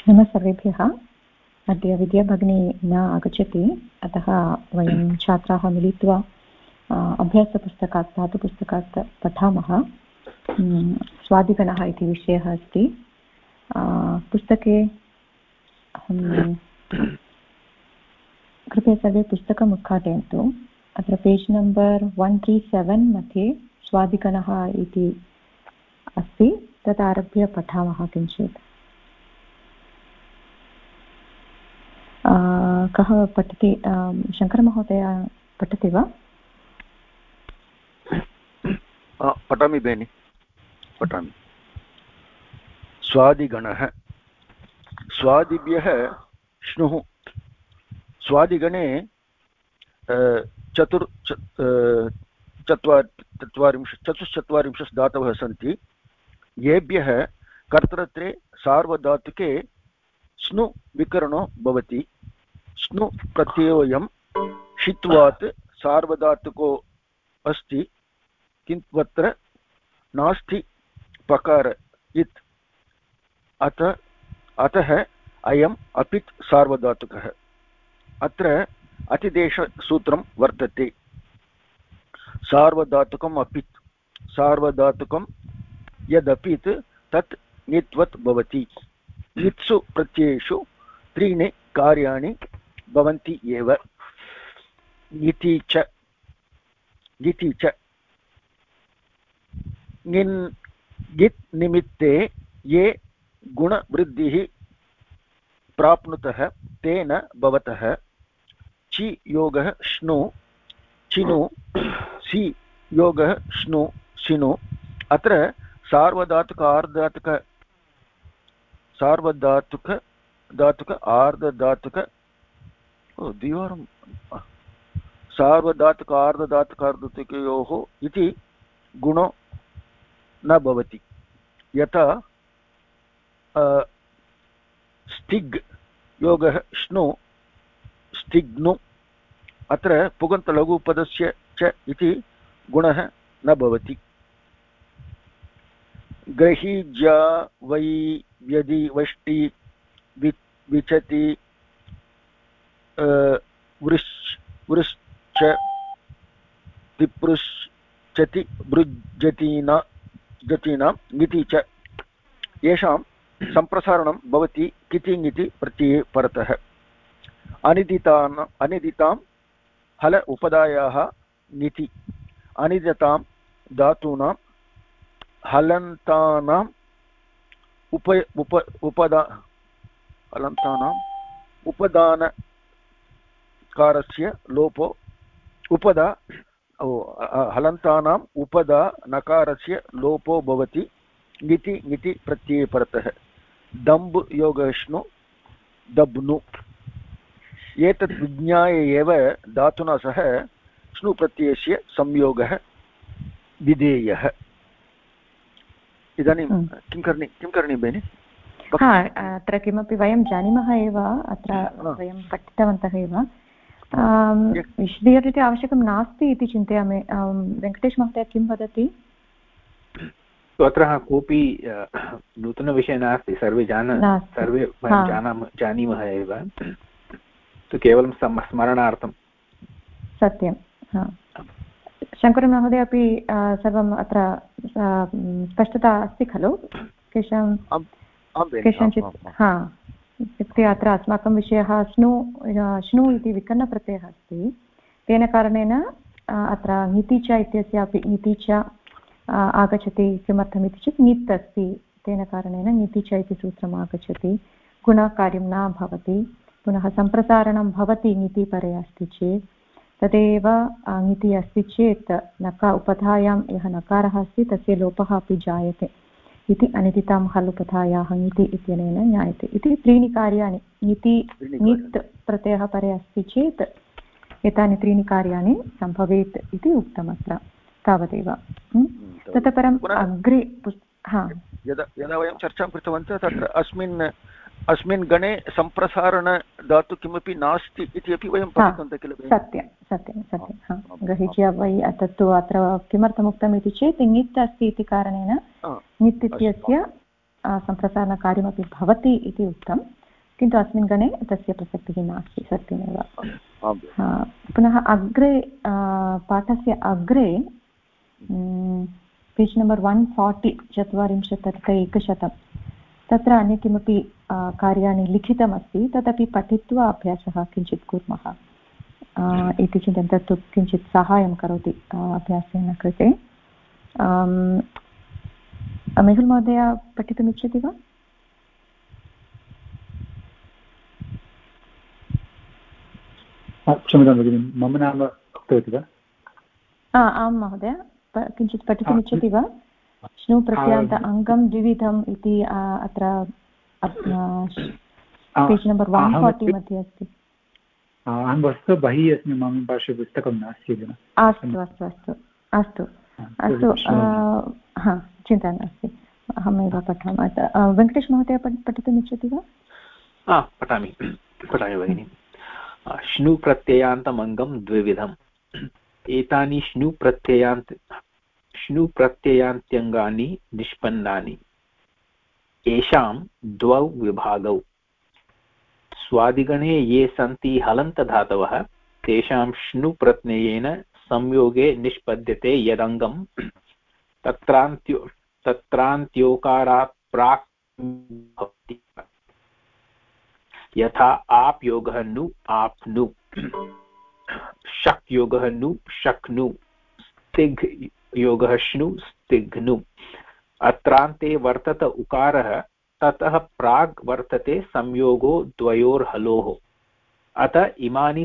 नमः सर्वेभ्यः। अद्य विद्याभगिनी न आगच्छति, अतः वयं छात्राः मिलित्वा अभ्यासपुस्तकात् धातुपुस्तकात् पठामः। स्वादिगणः इति विषयः अस्ति पुस्तके। कृपया सर्वे पुस्तकम् उद्घाटयन्तु। अत्र पेज् नम्बर् 137 मध्ये स्वादिगणः इति अस्ति, तत् आरभ्य पठामः किञ्चित्। कः पठति? शङ्करमहोदय पठति वा? पठामि बेनि, पठामि। स्वादिगणः। स्वादिभ्यः श्नुः। स्वादिगणे चतुश्चत्वारिंशत् धातवः सन्ति, येभ्यः कर्तृत्वे सार्वधातुके स्नु विकरणो भवति। स्नु प्रत्ययोऽयं षित्वात् सार्वधातुको अस्ति, किन्तु अत्र नास्ति पकार इत्। अतः अयम् अपित् सार्वधातुकः। अत्र अतिदेशसूत्रं वर्तते। सार्वधातुकम् अपित्। सार्वधातुकं यदपित् तत् ङित्वत् भवति। ङित्सु प्रत्ययेषु त्रीणि कार्याणि भवन्ति एव। ङिति च, ङिति च। ङित् निमित्ते ये गुणवृद्धिः प्राप्नुतः तेन भवतः। चि योगः श्नु चिनु, सि योगः श्नु शिनु। अत्र सार्वधातुक आर्धधातुक आर्धधातुक द्विवारं सार्वधातुक आर्धधातुकयोः इति गुणो न भवति। यथा स्तिग् योगः श्नु स्तिग्नु। अत्र पुगन्तलघुपदस्य च इति गुणः न भवति। ग्रहीज्या वै व्यदि वष्टि विचति वृश्च तिपृश्चति भृज्जतीना जतीनां ङिति च। येषां सम्प्रसारणं भवति कितिङ् इति प्रत्यये परतः। अनिदितां हल उपदायाः ङिति। अनिदितां धातूनां हलन्तानाम् उपदानकारस्य लोपो हलन्तानाम् उपदा नकारस्य लोपो भवति ङिति ङिति प्रत्यये परतः। दम्ब् योगश्नु दब्नु। एतत् विज्ञाय एव धातुना सह श्नु प्रत्ययस्य संयोगः विधेयः। इदानीं किं करणीयं भगिनि? अत्र किमपि वयं जानीमः एव, अत्र वयं पठितवन्तः एव। विशदीकरणम् आवश्यकं नास्ति इति चिन्तयामि। वेङ्कटेश महोदय किं वदति? अत्र कोऽपि नूतनविषयः नास्ति, सर्वे जानीमः एव, तु केवलं स्मरणार्थं। सत्यं। शङ्करमहोदय अपि सर्वम् अत्र स्पष्टता अस्ति खलु? केषाञ्चित् इत्युक्ते अत्र अस्माकं विषयः श्नु इति विकरणप्रत्ययः अस्ति। तेन कारणेन अत्र ङिति च इत्यस्यापि ङिति च आगच्छति। किमर्थमिति चेत् ङित् अस्ति, तेन कारणेन ङिति च इति सूत्रम् आगच्छति। गुणकार्यं न भवति। पुनः सम्प्रसारणं भवति ङिति परे अस्ति चेत्, तदेव ङिति अस्ति चेत् उपधायां यः नकारः अस्ति तस्य लोपः अपि जायते इति अनिदितां हल् उपधायाः ङिति इत्यनेन ज्ञायते। इति त्रीणि कार्याणि ङित् प्रत्ययः परे अस्ति चेत् एतानि त्रीणि कार्याणि सम्भवेत् इति उक्तमत्र। तावदेव। ततः परम् अग्रे यदा वयं चर्चां कृतवन्तः तत्र अस्मिन् गणे सम्प्रसारण धातु किमपि नास्ति इति अपि वयं पठितवन्तः किल? सत्यं। ग्रहीज्य वै तत्तु अत्र किमर्थमुक्तम् इति चेत् ङित् अस्ति इति कारणेन ङित् इत्यस्य सम्प्रसारणकार्यमपि भवति इति उक्तं। किन्तु अस्मिन् गणे तस्य प्रसक्तिः नास्ति, सत्यमेव। पुनः अग्रे पाठस्य अग्रे पेज् नम्बर् 140 44 तत्र अन्य किमपि कार्याणि लिखितमस्ति, तदपि पठित्वा अभ्यासः किञ्चित् कुर्मः इति चिन्तनं। तत्तु किञ्चित् साहाय्यं करोति अभ्यासेन कृते। मेहुल् महोदय पठितुमिच्छति वा? क्षम्यतां भगिनि, मम नाम उक्तवती वा? आं महोदय, किञ्चित् पठितुमिच्छति वा? श्नु प्रत्यान्त अङ्गं द्विविधम् इति अत्र पेज् नम्बर् 140 मध्ये अस्ति। अहं वस्तु बहिः अस्मि, मम पार्श्वे पुस्तकं नास्ति। अस्तु अस्तु अस्तु अस्तु अस्तु, चिन्ता नास्ति, अहमेव पठामि। वेङ्कटेश महोदय पठितुमिच्छति वा? पठामि भगिनि। श्नु प्रत्ययान्तमङ्गं द्विविधम्। एतानि श्नु प्रत्ययान्त्यङ्गानि निष्पन्नानि। येषां द्वौ विभागौ। स्वादिगणे ये सन्ति हलन्तधातवः तेषां श्नु प्रत्ययेन संयोगे निष्पद्यते यदङ्गं तत्रान्त्योकारात् प्राक् भवति। यथा आप योगः नु आप्नु, शक् योगः नु शक्नु, स्तिग् योगः श्नु स्तिघ्नु। अत्रान्ते वर्तत उकारः, ततः प्राग् वर्तते संयोगो द्वयोर्हलोः। अतः इमानि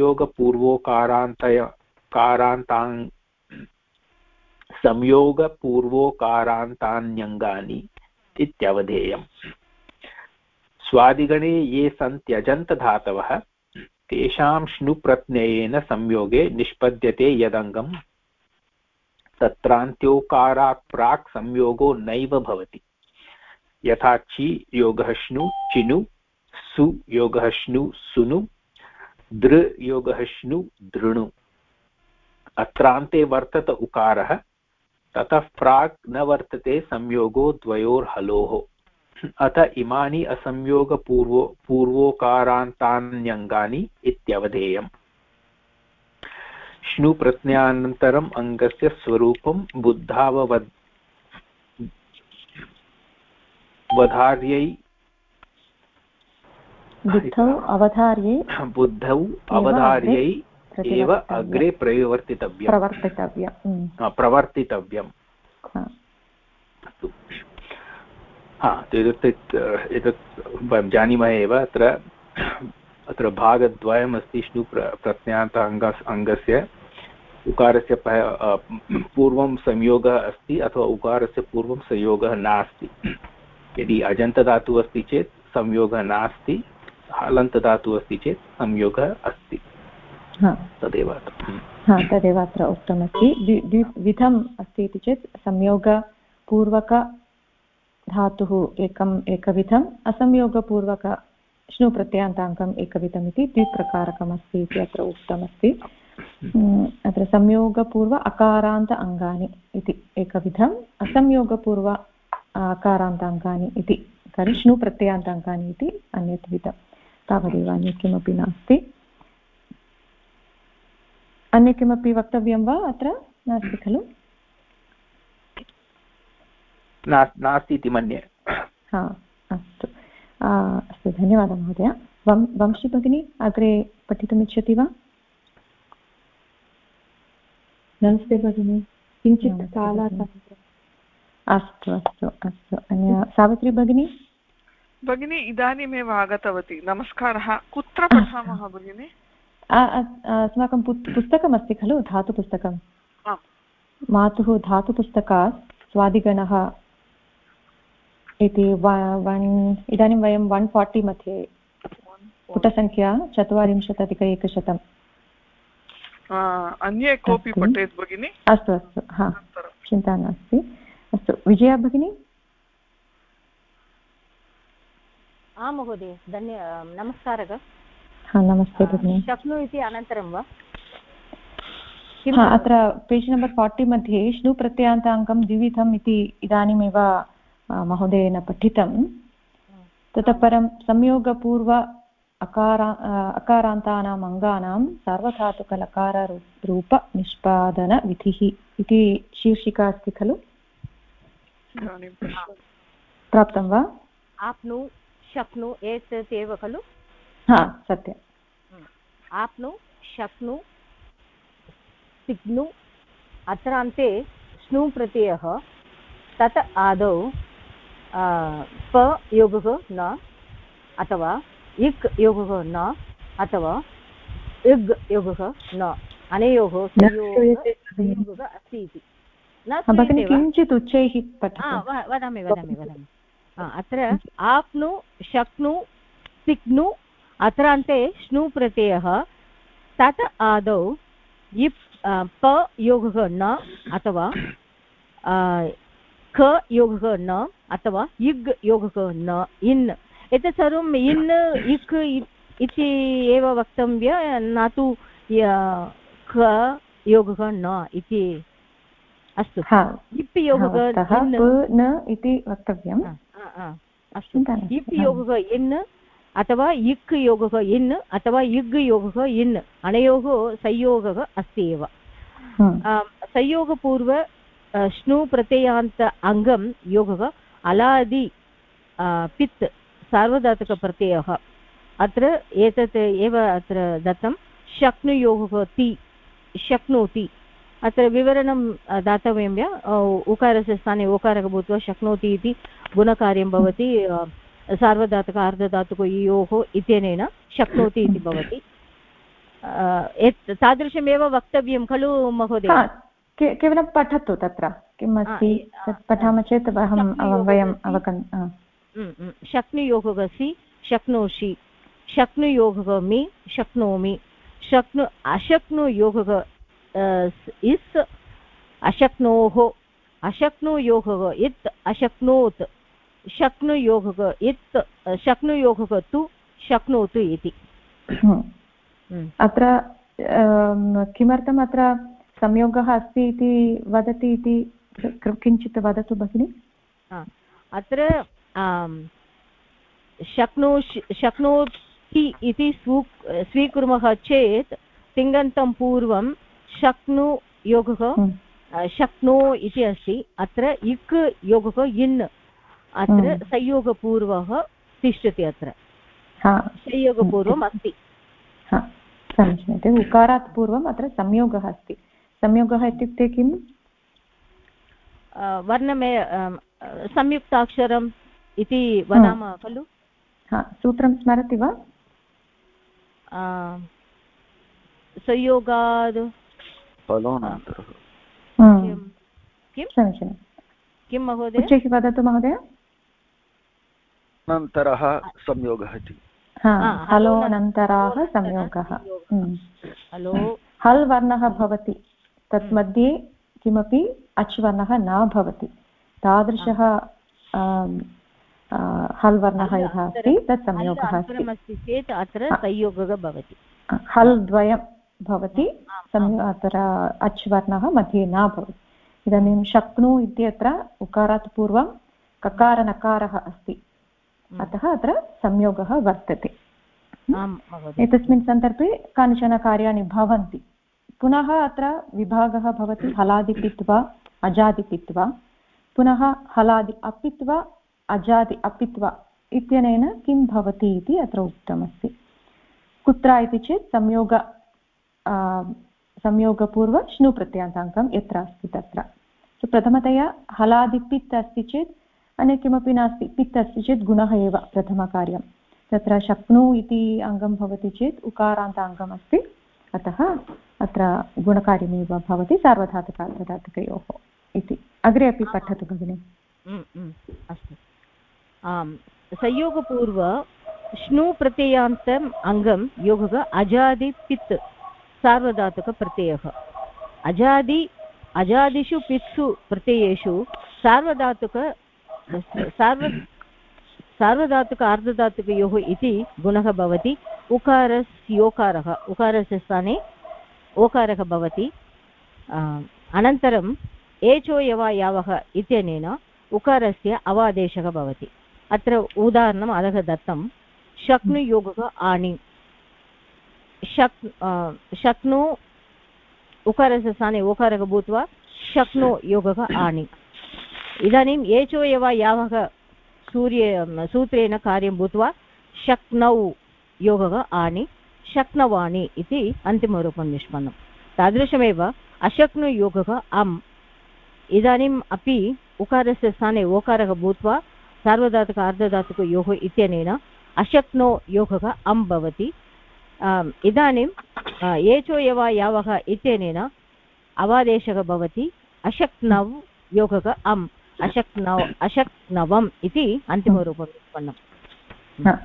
संयोगपूर्वोकारान्तान्यङ्गानि इत्यवधेयम्। स्वादिगणे ये सन्त्यजन्तधातवः तेषां श्नु प्रत्ययेन संयोगे निष्पद्यते यदङ्गं तत्रान्त्योकारात् प्राक् संयोगो नैव भवति। यथा ची योगः श्नु चिनु, सु योगः श्नु सुनु, दृ योगः श्नु दृणु। अत्रान्ते वर्तत उकारः, ततः प्राक् न वर्तते संयोगो द्वयोर्हलोः। अत इमानि असंयोगपूर्वोकारान्तान्यङ्गानि इत्यवधेयम्। श्नु प्रत्ययानन्तरम् अङ्गस्य स्वरूपं बुद्धौ अवधार्यै एव अग्रे प्रवर्तितव्यम्। एतत् वयं जानीमः एव। अत्र भागद्वयम् अस्ति श्नु प्रत्ययान्त अङ्गस्य। उकारस्य पूर्वं संयोगः अस्ति अथवा उकारस्य पूर्वं संयोगः नास्ति। यदि अजन्तधातुः अस्ति चेत् संयोगः नास्ति, हलन्तधातुः अस्ति चेत् संयोगः अस्ति। तदेव अत्र उक्तमस्ति। द्विविधम् अस्ति इति चेत् संयोगपूर्वकधातुः एकविधम्, असंयोगपूर्वक श्नु प्रत्ययान्ताङ्गम् एकविधम् इति द्विप्रकारकमस्ति इति अत्र उक्तमस्ति। अत्र संयोगपूर्व अकारान्त अङ्गानि इति एकविधम्, असंयोगपूर्व अकारान्ताङ्गानि इति श्नु प्रत्ययान्ताङ्गानि इति अन्यत् विधम्। तावदेव, अन्यत् किमपि नास्ति। अन्य किमपि वक्तव्यं वा? अत्र नास्ति खलु? नास्ति इति मन्ये। अस्तु अस्तु, धन्यवादः महोदय। वंशी भगिनी अग्रे पठितुमिच्छति वा? नमस्ते भगिनी, किञ्चित् कालात्। अस्तु अस्तु अस्तु। अन्य सावित्री भगिनी? भगिनी इदानीमेव आगतवती। नमस्कारः। कुत्र पठामः भगिनी? अस्माकं पुस्तकमस्ति खलु, धातुपुस्तकं। मातुः धातुपुस्तकात् स्वादिगणः इति इदानीं वयं 140 मध्ये पुटसङ्ख्या 44+100। अन्ये कोऽपि पठेत् भगिनि? अस्तु अस्तु, चिन्ता नास्ति। अस्तु, विजया भगिनी? आं महोदय, नमस्कारः। नमस्ते भगिनि। शक्नु इति अनन्तरं वा? अत्र पेज् नम्बर् 40 मध्ये श्नु प्रत्ययान्ताङ्गं द्विविधम् इति इदानीमेव महोदयेन पठितं। ततः परं संयोगपूर्व अकारान्तानाम् अङ्गानां सार्वधातुकलकाररूपनिष्पादनविधिः इति शीर्षिका अस्ति खलु प्राप्तं वा आप्नु शक्नु एतत् एव खलु हा सत्यम् आप्नु शक्नु सिग्नु अत्रान्ते स्नु प्रत्ययः तत् आदौ प योगः न अथवा इक् योगः न अथवा इग् योगः न अनयोः संयोगः अस्ति इति न किञ्चित् उच्चैः वदामि अत्र आप्नु शक्नु सिग्नु अत्रान्ते स्नु प्रत्ययः तत् आदौ इप् प योगः न अथवा ख योगः न अथवा इग् योगः न इन् एतत् सर्वम् इन् इक् इति एव वक्तव्य न तु ख योगः न इति अस्तु इप् योगः न इति वक्तव्यम् अस्तु इप् योगः इन् अथवा इक् योगः इन् अथवा इग् योगः इन् अनयोः संयोगः अस्ति एव संयोगपूर्व स्नु प्रत्ययान्त अङ्गं योगः अलादि पित् सार्वधातुकप्रत्ययः अत्र एतत् एव अत्र दत्तं शक्नुयोगः ति शक्नोति अत्र विवरणं दातव्यं उकारस्य स्थाने ओकारः भूत्वा शक्नोति इति गुणकार्यं भवति सार्वधातुक अर्धधातुकयोः इत्यनेन शक्नोति इति भवति तादृशमेव वक्तव्यं खलु महोदय केवलं पठतु तत्र किम् अस्ति पठामः चेत् वयम् शक्नुयोगः सि शक्नोषि शक्नुयोगः मि शक्नोमि अशक्नुयोगः इस् अशक्नोः अशक्नुयोगः इत् अशक्नोत् शक्नुयोगः इत् शक्नुयोगः तु शक्नोतु इति अत्र किमर्थम् अत्र संयोगः अस्ति इति वदति इति किञ्चित् वदतु भगिनि अत्र शक्नोति इति स्वीकुर्मः चेत् तिङन्तं पूर्वं शक्नुयोगः शक्नो इति अस्ति अत्र इक् योगः इन् अत्र संयोगपूर्वः तिष्ठति अत्र संयोगपूर्वम् अस्ति समीचीनते उकारात् पूर्वम् अत्र संयोगः अस्ति संयोगः इत्युक्ते किम् वर्णमे संयुक्ताक्षरम् इति वदामः खलु सूत्रं स्मरति वा संयोगाद् समीचीनं किं महोदय उच्चैः वदतु महोदय अनन्तरः संयोगः इति हलोऽनन्तराः संयोगः हल् वर्णः भवति तत् मध्ये किमपि अच् वर्णः न भवति तादृशः हल् वर्णः यः अस्ति तत् संयोगः अस्ति चेत् अत्र संयोगः भवति हल् द्वयं भवति अत्र अच् वर्णः मध्ये न भवति इदानीं शक्नु इत्यत्र उकारात् पूर्वं ककारनकारः अस्ति अतः अत्र संयोगः वर्तते एतस्मिन् सन्दर्भे कानिचन कार्याणि भवन्ति पुनः अत्र विभागः भवति हलादिपित्वा अजादिपित्वा पुनः हलादि अपित्वा अजादि अपित्वा इत्यनेन किं भवति इति अत्र उक्तमस्ति कुत्र इति चेत् संयोगपूर्व श्नु प्रत्ययान्ताङ्गं यत्र अस्ति तत्र प्रथमतया हलादिपित् अस्ति चेत् अन्य किमपि नास्ति पित् अस्ति चेत् गुणः एव प्रथमकार्यं तत्र शक्नु इति अङ्गं भवति चेत् उकारान्ताङ्गम् अस्ति अतः अत्र गुणकार्यमेव भवति सार्वधातुकार्धधातुकयोः इति अग्रे अपि पठतु भगिनि अस्तु संयोगपूर्व श्नु प्रत्ययान्तम् अङ्गं योगः अजादिपित् सार्वधातुकप्रत्ययः अजादिषु पित्सु प्रत्ययेषु सार्वधातुक अर्धधातुकयोः इति गुणः भवति उकारस्योकारः उकारस्य स्थाने ओकारः भवति अनन्तरम् एचो यव यावः इत्यनेन उकारस्य अवादेशः भवति अत्र उदाहरणम् अधः दत्तं शक्नुयोगः आणि शक्नु उकारस्य स्थाने ओकारः भूत्वा शक्नो योगः आणि इदानीम् एचो एव यावः सूत्रेण कार्यं भूत्वा शक्नौ योगः आणि शक्नवाणि इति अन्तिमरूपं निष्पन्नं तादृशमेव अशक्नुयोगः अम् इदानीम् अपि उकारस्य स्थाने ओकारः भूत्वा सार्वधातुक अर्धधातुकयोः इत्यनेन अशक्नो योगः अम् भवति इदानीम् एचो एव यावः इत्यनेन अवादेशः भवति अशक्नौ योगः अम् अशक्नवम् इति अन्तिमरूपं निष्पन्नम्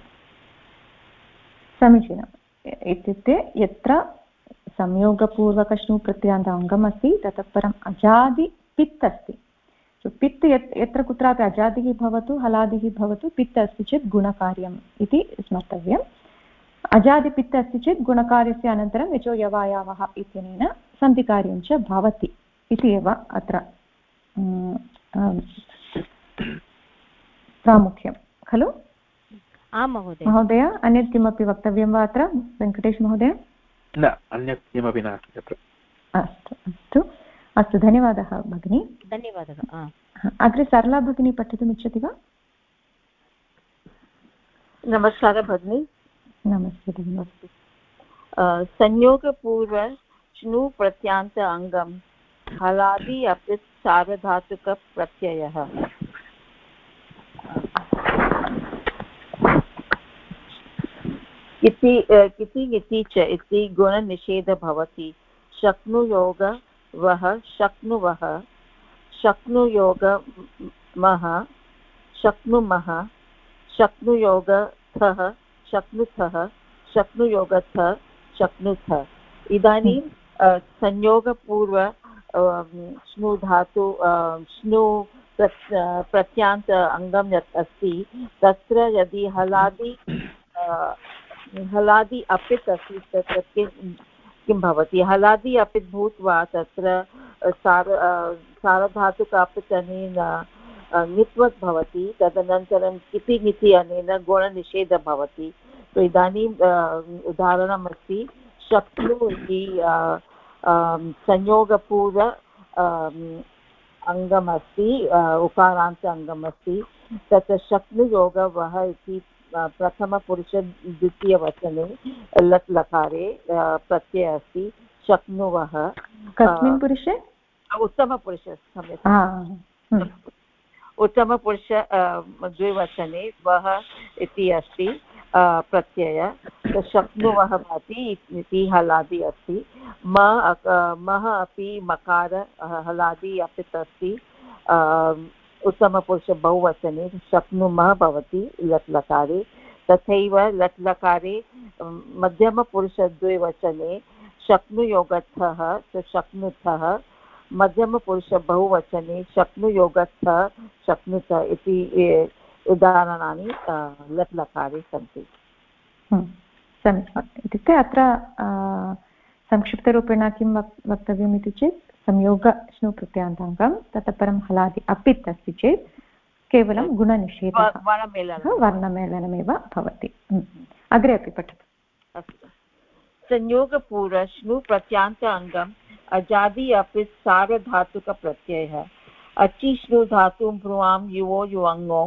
समीचीनम् इत्युक्ते यत्र संयोगपूर्वकश्नु प्रत्यान्त अङ्गम् अस्ति ततः परम् अजादि पित् अस्ति पित् यत्र कुत्रापि अजादिः भवतु हलादिः भवतु पित् अस्ति चेत् गुणकार्यम् इति स्मर्तव्यम् अजादिपित् अस्ति चेत् गुणकार्यस्य अनन्तरं यचो यवायावः इत्यनेन सन्धिकार्यं च भवति इति एव अत्र प्रामुख्यं खलु आं महोदय महोदय अन्यत् किमपि वक्तव्यं वा अत्र वेङ्कटेश महोदय न अन्यत् किमपि नास्ति तत्र अस्तु अस्तु अस्तु धन्यवादः भगिनी धन्यवादः अग्रे सरला भगिनी पठितुम् इच्छति वा नमस्कारः भगिनी नमस्ते भगिनी संयोगपूर्व श्नु प्रत्यान्त अङ्गं हलादि अपि सार्वधातुकप्रत्ययः इति च इति गुणनिषेधः भवति शक्नुयोग वः शक्नुवः शक्नुयोगमः शक्नुमः शक्नुयोगथः शक्नुथः शक्नुयोगथ शक्नुथ इदानीं संयोगपूर्व श्नु धातु श्नु प्रत्यान्त अङ्गं यत् अस्ति तत्र यदि हलादि अपित् अस्ति तत्र किं भवति हलादि अपित् भूत्वा तत्र सार्वधातुक अपित् अनेन ङित्वत् भवति तदनन्तरं किति ङिति अनेन गुणनिषेधः भवति तो इदानीम् उदाहरणमस्ति शक्नु इति संयोगपूर्व अङ्गमस्ति उकारान्त अङ्गमस्ति तत्र शक्नुयोगवः इति प्रथमपुरुष द्वितीयवचने लट् लकारे प्रत्ययः अस्ति शक्नुवः कस्मिन् पुरुषे उत्तमपुरुषे उत्तमपुरुष द्विवचने वः इति अस्ति प्रत्यय शक्नुवः भवति इति हलादि अस्ति मः अपि मकार हलादि अपि अस्ति उत्तमपुरुष बहुवचने शक्नुमः भवति लट् लकारे तथैव लट् लकारे मध्यमपुरुषद्विवचने शक्नुयोगर्थः शक्नुथः मध्यमपुरुष बहुवचने शक्नुयोगर्थः शक्नुत इति उदाहरणानि लट् लकारे सन्ति समीचीनम् इत्युक्ते अत्र संक्षिप्तरूपेण किं वक्तव्यम् इति चेत् संयोगश्नु प्रत्यान्ताङ्गं ततः परं हलादि अपित् अस्ति चेत् केवलं गुणनिषेधः वर्णमेलनमेव भवति अग्रे अपि पठतु अस्तु संयोगपूर्व श्नु प्रत्यान्त अङ्गम् अजादि अपि सार्वधातुकप्रत्ययः अचि श्नु धातुं भ्रुवां युवो युवङो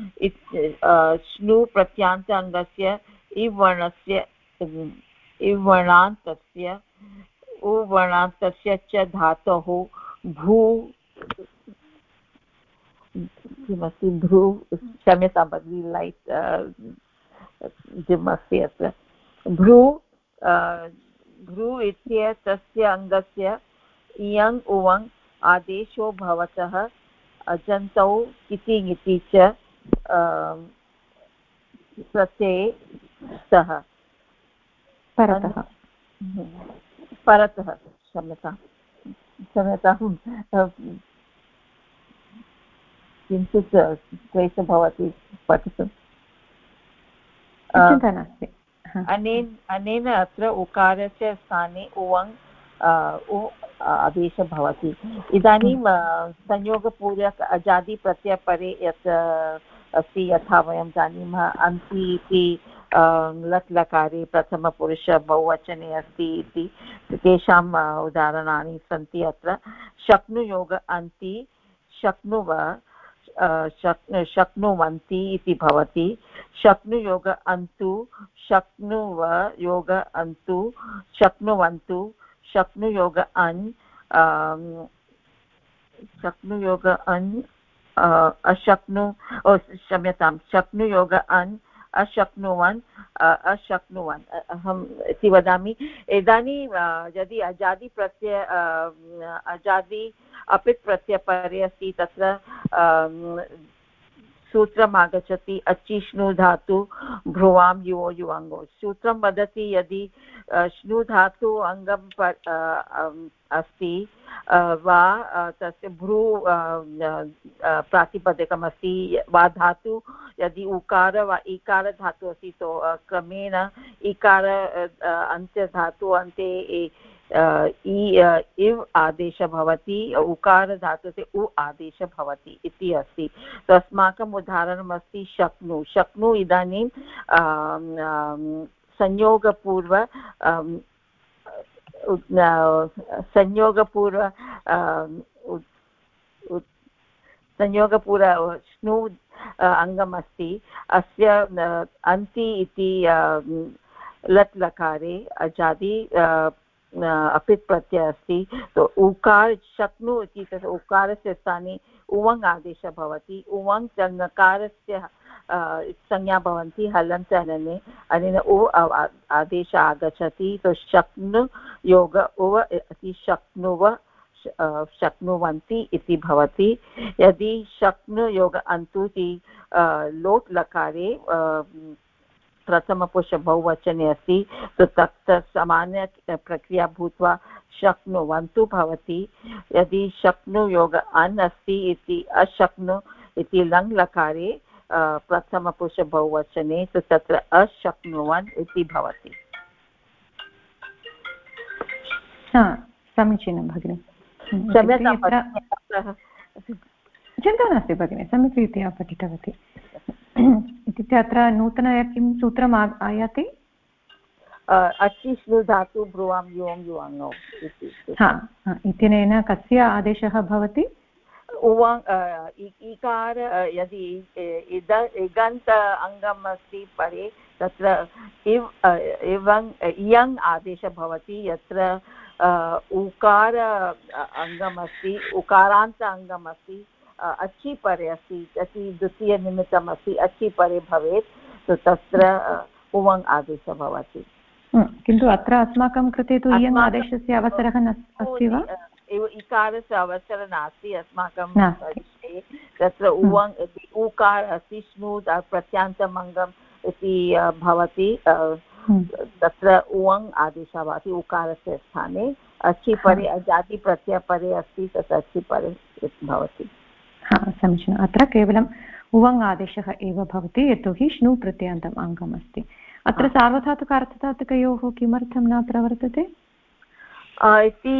श्नु प्रत्यान्त अङ्गस्य इवर्णस्य इवर्णान्तस्य उवर्णान्तस्य च धातोः भू किमस्ति भ्रू क्षम्यतां भगिनी लैट् किमस्ति अत्र भ्रू भ्रू इत्येतस्य अङ्गस्य इयङ् उवङ् आदेशो भवतः अजन्तौ किति ङिति च प्रत्यये स्तः परतः क्षम्यतां किञ्चित् क्लेशः भवति पठितुं चिन्ता नास्ति अनेन अत्र उकारस्य स्थाने उवङ् आदेशः भवति इदानीं संयोगपूर्वक अजादिप्रत्ययपरे यत् अस्ति यथा वयं जानीमः अन्ति इति लट् लकारे प्रथमपुरुष बहुवचने अस्ति इति तेषाम् उदाहरणानि सन्ति अत्र शक्नुयोग अन्ति शक्नुव शक्नुवन्ति इति भवति शक्नुयोग अन्तु शक्नुव योग अन्तु शक्नुवन्तु शक्नुयोग अन् शक्नुयोग अन् अशक्नु क्षम्यतां शक्नुयोग अन् अशक्नुवन् अशक्नुवन् अहम् इति वदामि इदानीं यदि अजादि प्रत्यय अजादि अपित् प्रत्ययपरे अस्ति तत्र सूत्रम् आगच्छति अचिष्णु धातु भ्रुवां युवो युवाङ्गो सूत्रं वदति यदि श्नु धातु अङ्गं अस्ति वा तस्य भ्रू प्रातिपदिकम् अस्ति वा धातु यदि उकार वा इकार धातु अस्ति तो क्रमेण इकार अन्त्यधातु अन्ते इव आदेश भवति उकार धातु से उ आदेश भवति इति अस्ति तो अस्माकम् उदाहरणमस्ति शक्नु शक्नु इदानीं संयोगपूर्व संयोगपूर्व श्नु अङ्गमस्ति अस्य अन्ति इति लट् लकारे अजादि अपित् प्रत्ययः अस्ति तो उकार शक्नु इति तस्य उकारस्य स्थाने उवङ् आदेशः भवति उवङ् नकारस्य संज्ञा भवन्ति हलन्त अनने अनेन उ आदेशः आगच्छति तो शक्नु योग उव इति शक्नुव शक्नुवन्ति इति भवति यदि शक्नु योग अन्तु इति लोट् लकारे प्रथमपुरुष बहुवचने अस्ति तो तत्र सामान्य प्रक्रिया भूत्वा शक्नुवन्तु भवति यदि शक्नु योग अन् अस्ति इति अशक्नु इति लङ् लकारे प्रथमपुरुष बहुवचने तो तत्र अशक्नुवन् इति भवति समीचीनं भगिनि चिन्ता नास्ति भगिनि सम्यक् रीत्या पठितवती इत्युक्ते अत्र नूतनतया किं सूत्रम् आयाति अचिष्णु धातु भ्रुवां युवं युवाङ्गौ इत्यनेन कस्य आदेशः भवति उवाङ् इकार यदि इगन्त अङ्गम् अस्ति परे तत्र इयङ् आदेशः भवति यत्र उकार अङ्गमस्ति उकारान्त अङ्गमस्ति अच्छी परे अस्ति अति द्वितीयनिमित्तम् अस्ति अच्छी परे भवेत् तो तत्र उवङ् आदेशः भवति किन्तु अत्र अस्माकं कृते तु इयङ् आदेशस्य अवसरः अस्ति वा इकारस्य अवसरः नास्ति अस्माकं विषये तत्र उवङ् इति उकार अस्ति श्नु प्रत्यान्तम् अङ्गम् इति भवति तत्र उवङ् आदेशः भवति उकारस्य स्थाने अच्छी परे अजाति प्रत्ययपरे अस्ति तत् अच्छी परे भवति समीचीनम् अत्र केवलम् उवङ् आदेशः एव भवति यतोहि श्नु प्रत्ययान्तम् अङ्गम् अस्ति अत्र सार्वधातुकार्थधातुकयोः किमर्थं न प्रवर्तते इति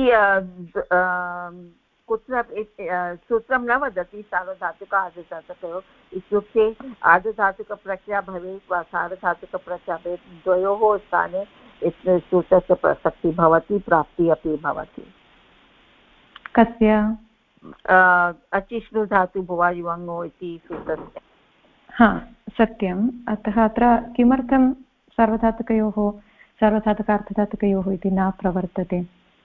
कुत्र सूत्रं न वदति सार्वधातुक आर्धधातुकयोः इत्युक्ते आर्धधातुकप्रत्ययः भवेत् वा सार्वधातुकप्रत्ययः भवेत् द्वयोः स्थाने सूत्रस्य प्रसक्तिः भवति प्राप्तिः अपि भवति कस्य अचिष्णु धातु भुवा युवङ्गो इति सूत्रस्य सत्यम् अतः अत्र किमर्थं सार्वधातुकयोः सार्वधातुकार्थधातुकयोः इति न प्रवर्तते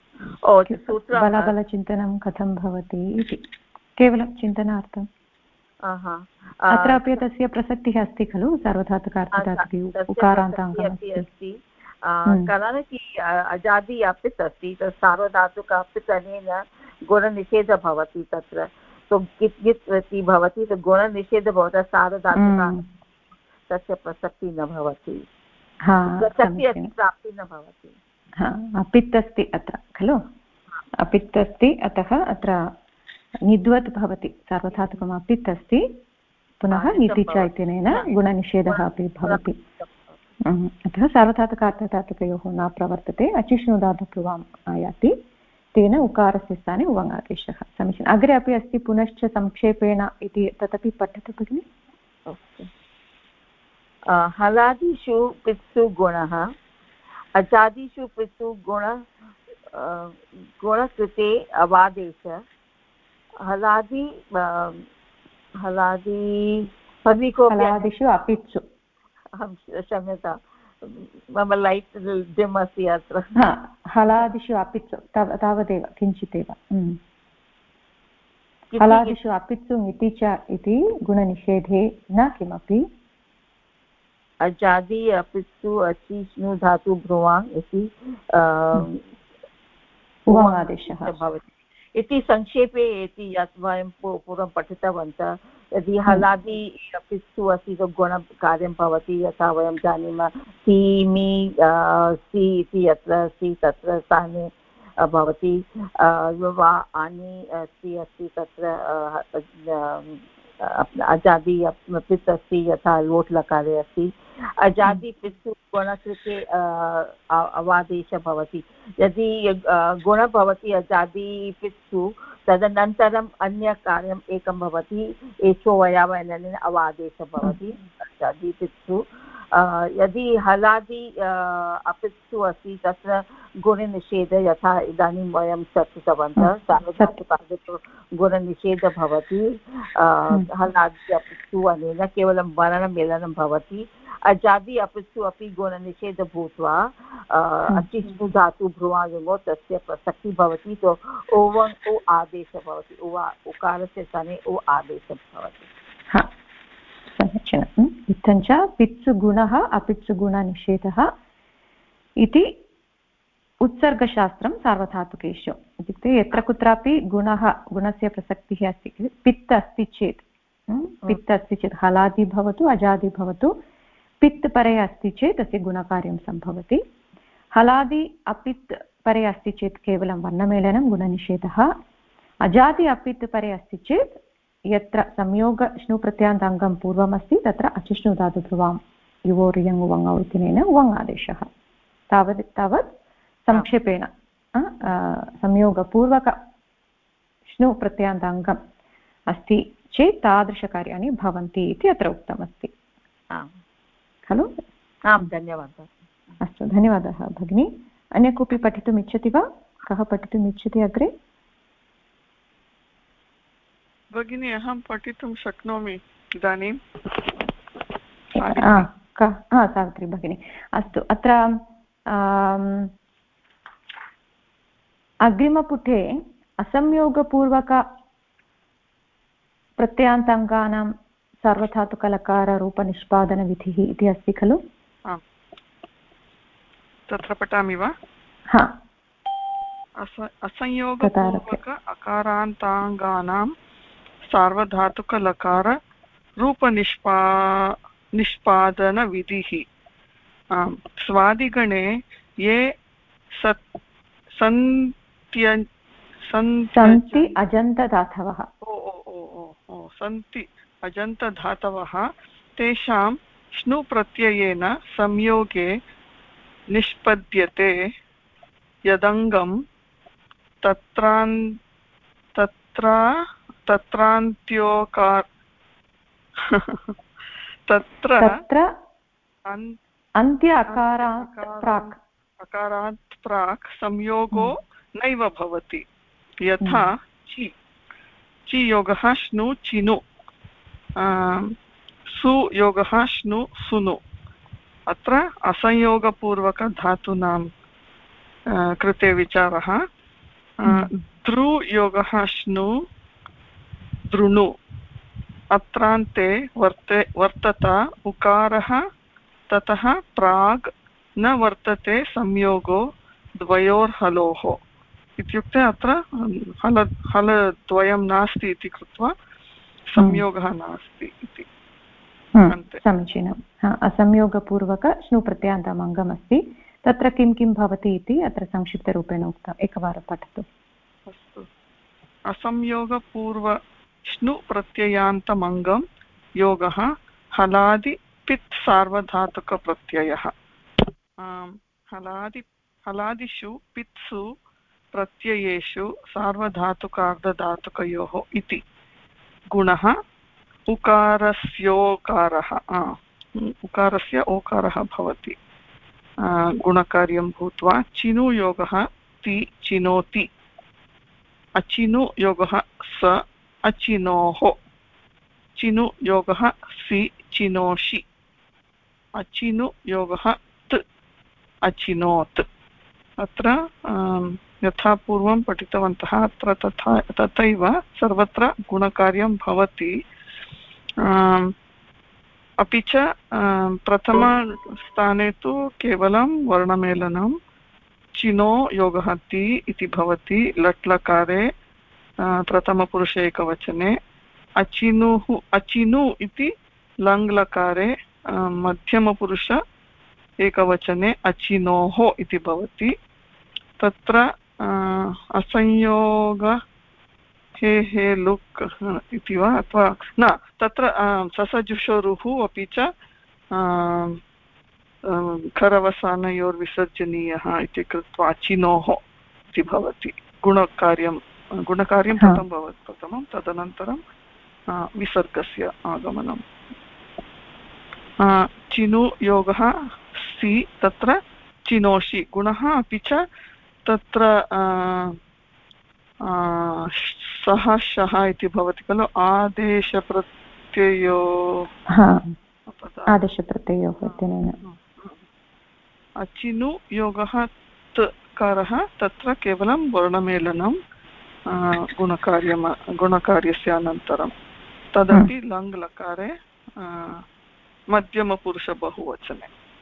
बलबलचिन्तनं कथं भवति इति केवलं चिन्तनार्थम् अत्रापि तस्य प्रसक्तिः अस्ति खलु सार्वधातुकार्थधातुके उकारान्ताङ्गम् अस्ति कलानकी अजादि अपित् अस्ति तत् सार्वधातुक अपित् अनेन गुणनिषेधः भवति तत्र तो गित् गित् इति भवति तो गुणनिषेधः भवति सार्वधातुक तस्य प्रसक्तिः न भवति प्राप्तिः न भवति अपित् अस्ति अत्र खलु अपित् अस्ति अतः अत्र निद्वत् भवति सार्वधातुकम् अपित् अस्ति पुनः निति च इत्यनेन गुणनिषेधः अपि भवति अतः सार्वधातुकार्थधातुकयोः न प्रवर्तते अचिष्णुधातुकवाम् आयाति तेन उकारस्य स्थाने उवङ् आदेशः समीचीनम् अग्रे अपि अस्ति पुनश्च संक्षेपेण इति तदपि पठतु भगिनि हलादिषु पित्सु गुणः अजादिषु पित्सु गुणकृते अवादेश हलादि हलादिषु अपित्सु क्षम्यता मम लैट् डिम् अस्ति अत्र हलादिषु अपित्सु तावदेव किञ्चिदेव हलादिषु अपित्सु इति च इति गुणनिषेधे न किमपि अजादि अपित्सु अचिष्णु धातु ब्रुवाङ् इति उवादेशः भवति इति संक्षेपे इति यत् वयं पूर्वं पठितवन्तः यदि हलादि अपित्सु अस्ति गुणकार्यं भवति यथा वयं जानीमः सि मि सि इति यत्र अस्ति तत्र स्थाने भवति वा आनि अस्ति तत्र अजादि पित् अस्ति यथा लोट् लकारे अस्ति अजादि पित्सु गुणकृते अवादेशः भवति यदि गुणः भवति अजादि पित्सु तदनन्तरम् अन्यकार्यम् एकं भवति एषो वयावयनेन अवादेशः भवति अजादि पित्सु यदि हलादि अपित्सु अस्ति तत्र गुणनिषेधः यथा इदानीं वयं चर्चितवन्तः सार्वधातुकार्येषु गुणनिषेधः भवति हलादि अपित्सु अनेन केवलं वर्णमेलनं भवति अजादि अपित्सु अपि गुणनिषेधः भूत्वा अचिष्णु धातु भ्रुवायुङो तस्य प्रसक्तिः भवति तो ओवङ् ओ आदेशः भवति उकारस्य स्थाने ओ आदेशः भवति समीचीनम् इत्थञ्च पित्सु गुणः अपित्सु गुणनिषेधः इति उत्सर्गशास्त्रं सार्वधातुकेषु इत्युक्ते यत्र कुत्रापि गुणस्य प्रसक्तिः अस्ति पित्त अस्ति चेत् हलादि भवतु अजादि भवतु पित् परे अस्ति चेत् तस्य गुणकार्यं सम्भवति हलादि अपित् परे अस्ति चेत् केवलं वर्णमेलनं गुणनिषेधः अजादि अपित् परे अस्ति चेत् यत्र संयोग श्नुप्रत्यान्ताङ्गं पूर्वमस्ति तत्र अचिष्णु धातुभ्रुवां युवोर्यङ् उवङौ इत्यनेन उवङ् आदेशः तावत् संक्षेपेण संयोगपूर्वक श्नुप्रत्यान्ताङ्गम् अस्ति चेत् तादृशकार्याणि भवन्ति इति अत्र उक्तमस्ति खलु आं धन्यवादः अस्तु धन्यवादः भगिनी अन्य कोऽपि पठितुम् इच्छति वा कः पठितुम् इच्छति अग्रे भगिनी अहं पठितुं शक्नोमि इदानीं सावित्री भगिनी अस्तु अत्र अग्रिमपुटे असंयोगपूर्वक प्रत्ययान्ताङ्गानां सार्वधातुकलकाररूपनिष्पादनविधिः इति अस्ति खलु तत्र पठामि वा असंयोगपूर्वक अकारान्ताङ्गानां सार्वधातुकलकार रूपनिष्पादनविधिः स्वादिगणे ये सन्ति अजन्तधातवः सन्ति अजन्तधातवः तेषां श्नु प्रत्ययेन संयोगे निष्पद्यते यदङ्गं तत्र अन्त्य अकारात् प्राक् संयोगो नैव भवति यथा चि योगः श्नु चिनु सु योगः श्नु सुनु अत्र असंयोगपूर्वकधातूनां कृते विचारः द्रु योगः श्नु दृणु अत्रान्ते वर्तत उकारः ततः प्राग् न वर्तते संयोगो द्वयोर्हलोः इत्युक्ते अत्र हलद्वयं नास्ति इति कृत्वा संयोगः नास्ति इति समीचीनम् असंयोगपूर्वक श्नुप्रत्ययान्तम् अङ्गमस्ति तत्र किं किं भवति इति अत्र संक्षिप्तरूपेण उक्तम् एकवारं पठतु अस्तु असंयोगपूर्व श्नुप्रत्ययान्तमङ्गं योगः हलादि पित् सार्वधातुकप्रत्ययः हलादिषु पित्सु प्रत्ययेषु सार्वधातुकार्धधातुकयोः इति गुणः उकारस्योकारः उकारस्य ओकारः भवति गुणकार्यं भूत्वा चिनुयोगः ति चिनोति अचिनुयोगः स अचिनोः चिनुयोगः सि चिनोषि अचिनुयोगः त् अचिनोत् अत्र यथा पूर्वं पठितवन्तः अत्र तथैव सर्वत्र गुणकार्यं भवति अपि च प्रथमस्थाने तु केवलं वर्णमेलनं चिनो योगः ति इति भवति लट् लकारे प्रथमपुरुषे एकवचने अचिनु इति लङ् लकारे मध्यमपुरुष एकवचने अचिनोः इति भवति तत्र असंयोग हे लुक् इति वा अथवा न तत्र ससजुषोरुः अपि च खरवसानयोर्विसर्जनीयः इति कृत्वा अचिनोः इति भवति गुणकार्यं कथं भवति प्रथमं तदनन्तरं विसर्गस्य आगमनं चिनुयोगः सि तत्र चिनोषि गुणः अपि च तत्र सः शः इति भवति खलु आदेशप्रत्ययो इत्यनेन अचिनुयोगः तकारः तत्र केवलं वर्णमेलनं गुणकार्यस्य अनन्तरं तदपि लङ् लकारे मध्यमपुरुषबहुवचने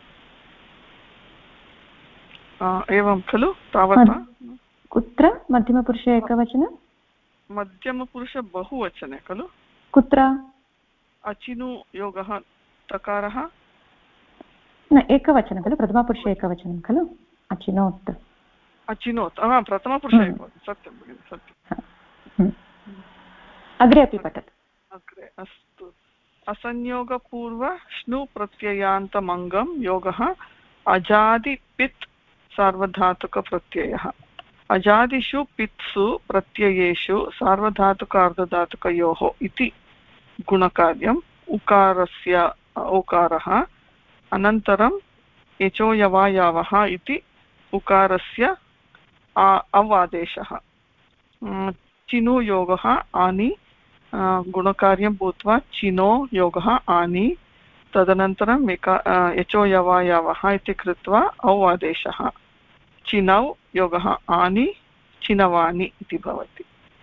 एवं खलु तावता कुत्र मध्यमपुरुषे एकवचनं मध्यमपुरुषबहुवचने खलु कुत्र अचिनुयोगः तकारः न एकवचनं खलु प्रथमपुरुषे एकवचनं खलु अचिनोत् प्रथमपुरुषे सत्यं भगिनि सत्यं अग्रे अपि पठतु अग्रे अस्तु असंयोगपूर्व श्नु प्रत्ययान्तमङ्गं योगः अजादिपित् सार्वधातुकप्रत्ययः अजादिषु पित्सु प्रत्ययेषु सार्वधातुकार्धधातुकयोः इति गुणकार्यम् उकारस्य ओकारः अनन्तरं यचो यवायावः इति उकारस्य अवादेशः चिनुयोगः आनि गुणकार्यं भूत्वा चिनो योगः आनि तदनन्तरं यचो यवायावः इति कृत्वा औ आदेशः चिनौ योगः आनि चिनवानि इति भवति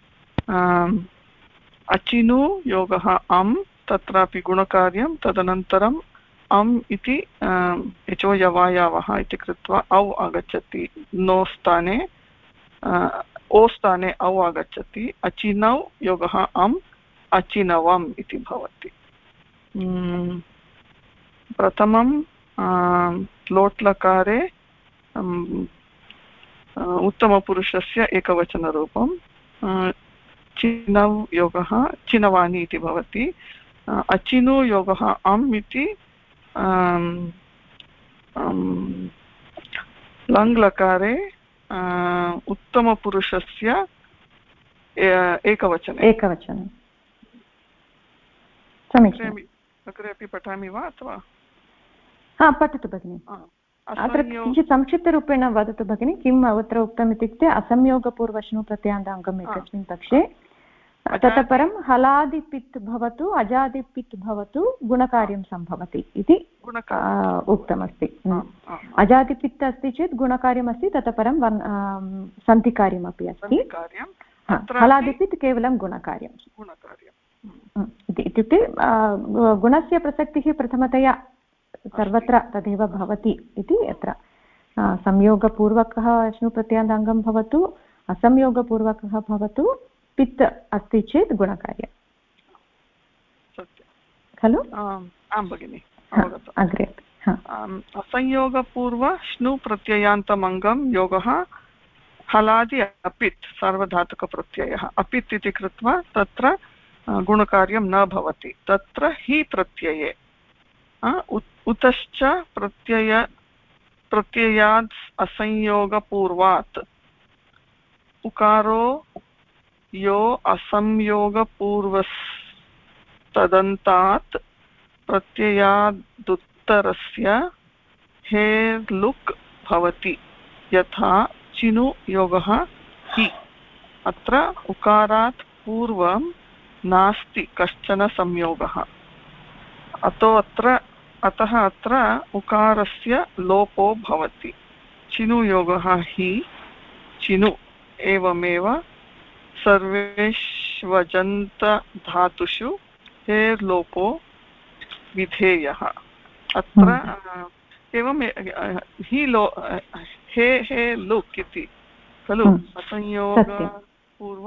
अचिनु योगः अम् तत्रापि गुणकार्यं तदनन्तरम् अम् इति यचो यवायावः इति कृत्वा औ आगच्छति नो स्थाने ओ स्थाने औ आगच्छति अचिनौ योगः अम् अचिनवम् इति भवति प्रथमं लोट्लकारे उत्तमपुरुषस्य एकवचनरूपं चिनौ योगः चिनवानि इति भवति अचिनु योगः अम् इति लङ् लकारे उत्तमपुरुषस्य एकवचनं समीचीनम् अग्रे अपि पठामि वा अथवा पठतु भगिनि अत्र किञ्चित् संक्षिप्तरूपेण वदतु भगिनि किम् अत्र उक्तम् इत्युक्ते असंयोगपूर्वश्नु प्रत्यान्ताङ्गम् एकस्मिन् पक्षे ततः परं हलादिपित् भवतु अजादिपित् भवतु गुणकार्यं सम्भवति इति उक्तमस्ति अजादिपित् अस्ति चेत् गुणकार्यमस्ति ततः परं सन्धिकार्यमपि अस्ति हलादिपित् केवलं गुणकार्यं इत्युक्ते गुणस्य प्रसक्तिः प्रथमतया सर्वत्र तदेव भवति इति अत्र संयोगपूर्वकः श्नुप्रत्यान्ताङ्गं भवतु असंयोगपूर्वकः भवतु पित् अस्ति चेत् गुणकार्यं खलु आं भगिनि अग्रे असंयोगपूर्व श्नु प्रत्ययान्तमङ्गं योगः हलादि अपित् सार्वधातुकप्रत्ययः अपित् इति कृत्वा तत्र गुणकार्यं न भवति तत्र हि प्रत्यये उतश्च प्रत्ययात् असंयोगपूर्वात् उकारो यो असंयोगपूर्वस् तदन्तात् प्रत्ययादुत्तरस्य हेर् लुक् भवति यथा चिनु योगः हि। अत्र उकारात् पूर्वं नास्ति कश्चन संयोगः, अतः अत्र उकारस्य लोपो भवति। चिनुयोगः हि चिनु एवमेव सर्वेष्वजन्तधातुषु हेर् लोपो विधेयः। अत्र एवं हि लो हे हे लुक् इति खलु असंयोगपूर्व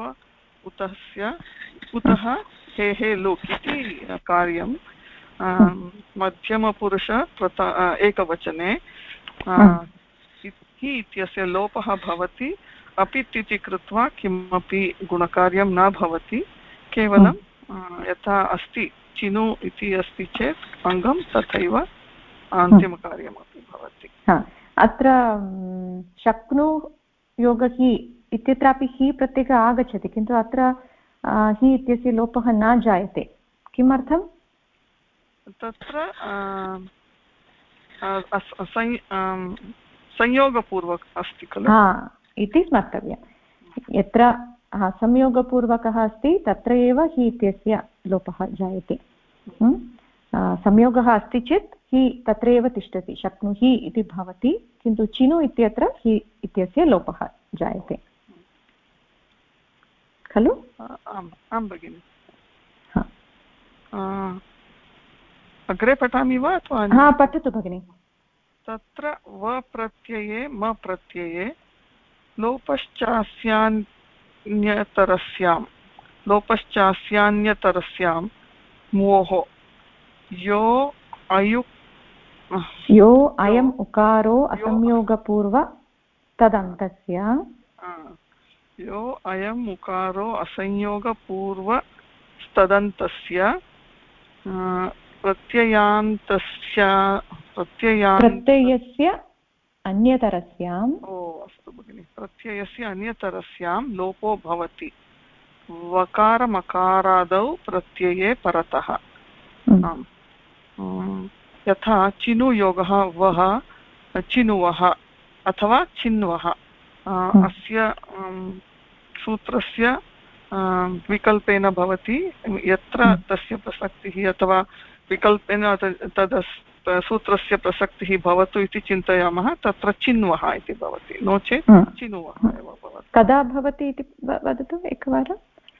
उतः हे हे लुक् इति कार्यं मध्यमपुरुष एकवचने हि इत्यस्य लोपः भवति। अपित् इति कृत्वा किमपि गुणकार्यं न भवति, केवलं यथा अस्ति चिनु इति अस्ति चेत् अङ्गं तथैव अन्तिमकार्यमपि भवति। अत्र शक्नु योग हि इत्यत्रापि हि प्रत्ययः आगच्छति, किन्तु अत्र हि इत्यस्य लोपः न जायते। किमर्थं? तत्र संयोगपूर्वक अस्ति खलु इति स्मर्तव्यं। यत्र संयोगपूर्वकः अस्ति तत्र एव हि इत्यस्य लोपः जायते। संयोगः अस्ति चेत् हि तत्र एव तिष्ठति, शक्नुहि इति भवति, किन्तु चिनु इत्यत्र हि इत्यस्य लोपः जायते खलु? आं भगिनि। अग्रे पठामि वा अथवा? पठतु भगिनि। तत्र व प्रत्यये म प्रत्यये लोपश्चास्यान्यतरस्यां मोः यो अयम् उकारो असंयोगपूर्व तदन्तस्य यो अयम् उकारो असंयोगपूर्वस्तदन्तस्य प्रत्ययस्य अन्यतरस्यां अस्तु भगिनि, प्रत्ययस्य अन्यतरस्यां लोपो भवति वकारमकारादौ प्रत्यये परतः। यथा चिनुयोगः वः चिनुवः अथवा चिन्वः। अस्य सूत्रस्य विकल्पेन भवति, यत्र तस्य प्रसक्तिः अथवा विकल्पेन सूत्रस्य प्रसक्तिः भवतु इति चिन्तयामः, तत्र चिन्वः इति भवति, नो चेत् चिनुवः एव भवति। कदा भवति इति वदतु एकवारम्।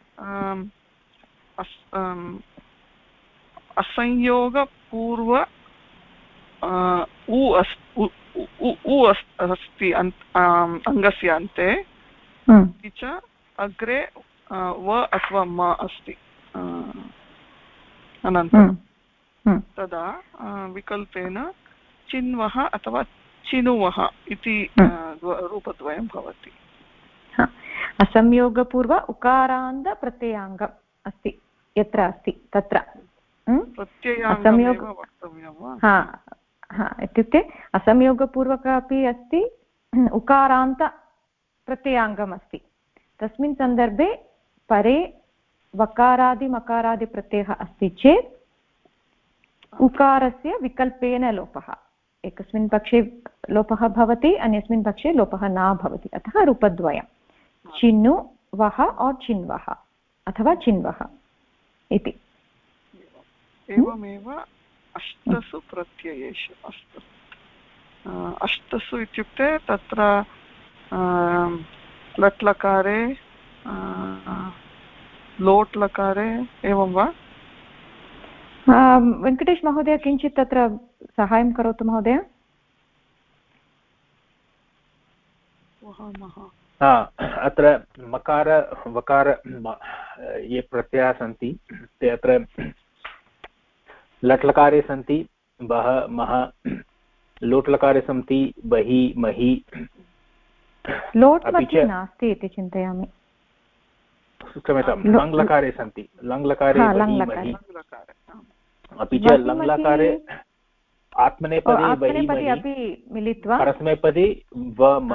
असंयोगपूर्व उ अस्ति अङ्गस्य अन्ते, अपि च अग्रे व अथवा म अस्ति अनन्तरं, तदा विकल्पेन चिन्वः अथवा चिनुवः इति रूपद्वयं भवति। असंयोगपूर्व उकारान्त प्रत्ययाङ्गम् अस्ति यत्र अस्ति तत्र इत्युक्ते असंयोगपूर्वक अपि अस्ति, उकारान्त प्रत्ययाङ्गम् अस्ति। तस्मिन् सन्दर्भे परे वकारादिमकारादिप्रत्ययः अस्ति चेत् उकारस्य विकल्पेन लोपः, एकस्मिन् पक्षे लोपः भवति, अन्यस्मिन् पक्षे लोपः न भवति। अतः रूपद्वयं चिनु वः और चिन्वः अथवा चिन्वः इति। एवमेव अष्टसु प्रत्ययेषु अष्टसु इत्युक्ते तत्र लट् लकारे लोट् लकारे एवं वा? वेङ्कटेश महोदय किञ्चित् तत्र साहाय्यं करोतु महोदय। अत्र मकार वकार ये प्रत्ययाः सन्ति ते अत्र लट्लकारे सन्ति बह मह, लोट्लकारे सन्ति बहि महि। लोट् मध्ये नास्ति इति चिन्तयामि। क्षम्यतां, लङ्लकारे सन्ति, लङ्लकारे बहि महि, अपि च लङ्लकारे आत्मनेपदे बहि महि अपि मिलित्वा परस्मैपदे व म।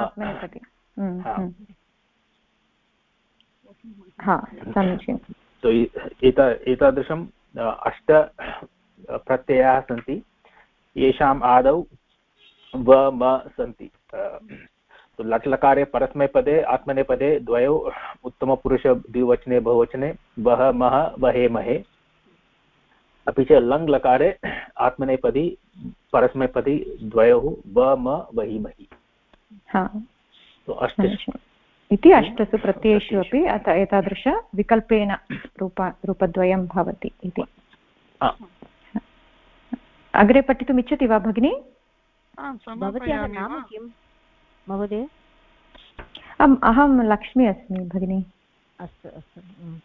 समीचीनं। एतादृशं अष्ट प्रत्ययाः सन्ति येषाम् आदौ व म सन्ति लट् लकारे परस्मैपदे आत्मनेपदे द्वयो उत्तमपुरुष द्विवचने बहुवचने वह मह वहेमहे अपि च लङ् लकारे आत्मनेपदी परस्मैपदी द्वयोः व म वहीमहि इति अष्टसु प्रत्ययेषु अपि एतादृशविकल्पेन रूपद्वयं भवति इति। अग्रे पठितुम् इच्छति वा भगिनी? भवत्याः नाम किं महोदय? अहं लक्ष्मी अस्मि भगिनी। अस्तु अस्तु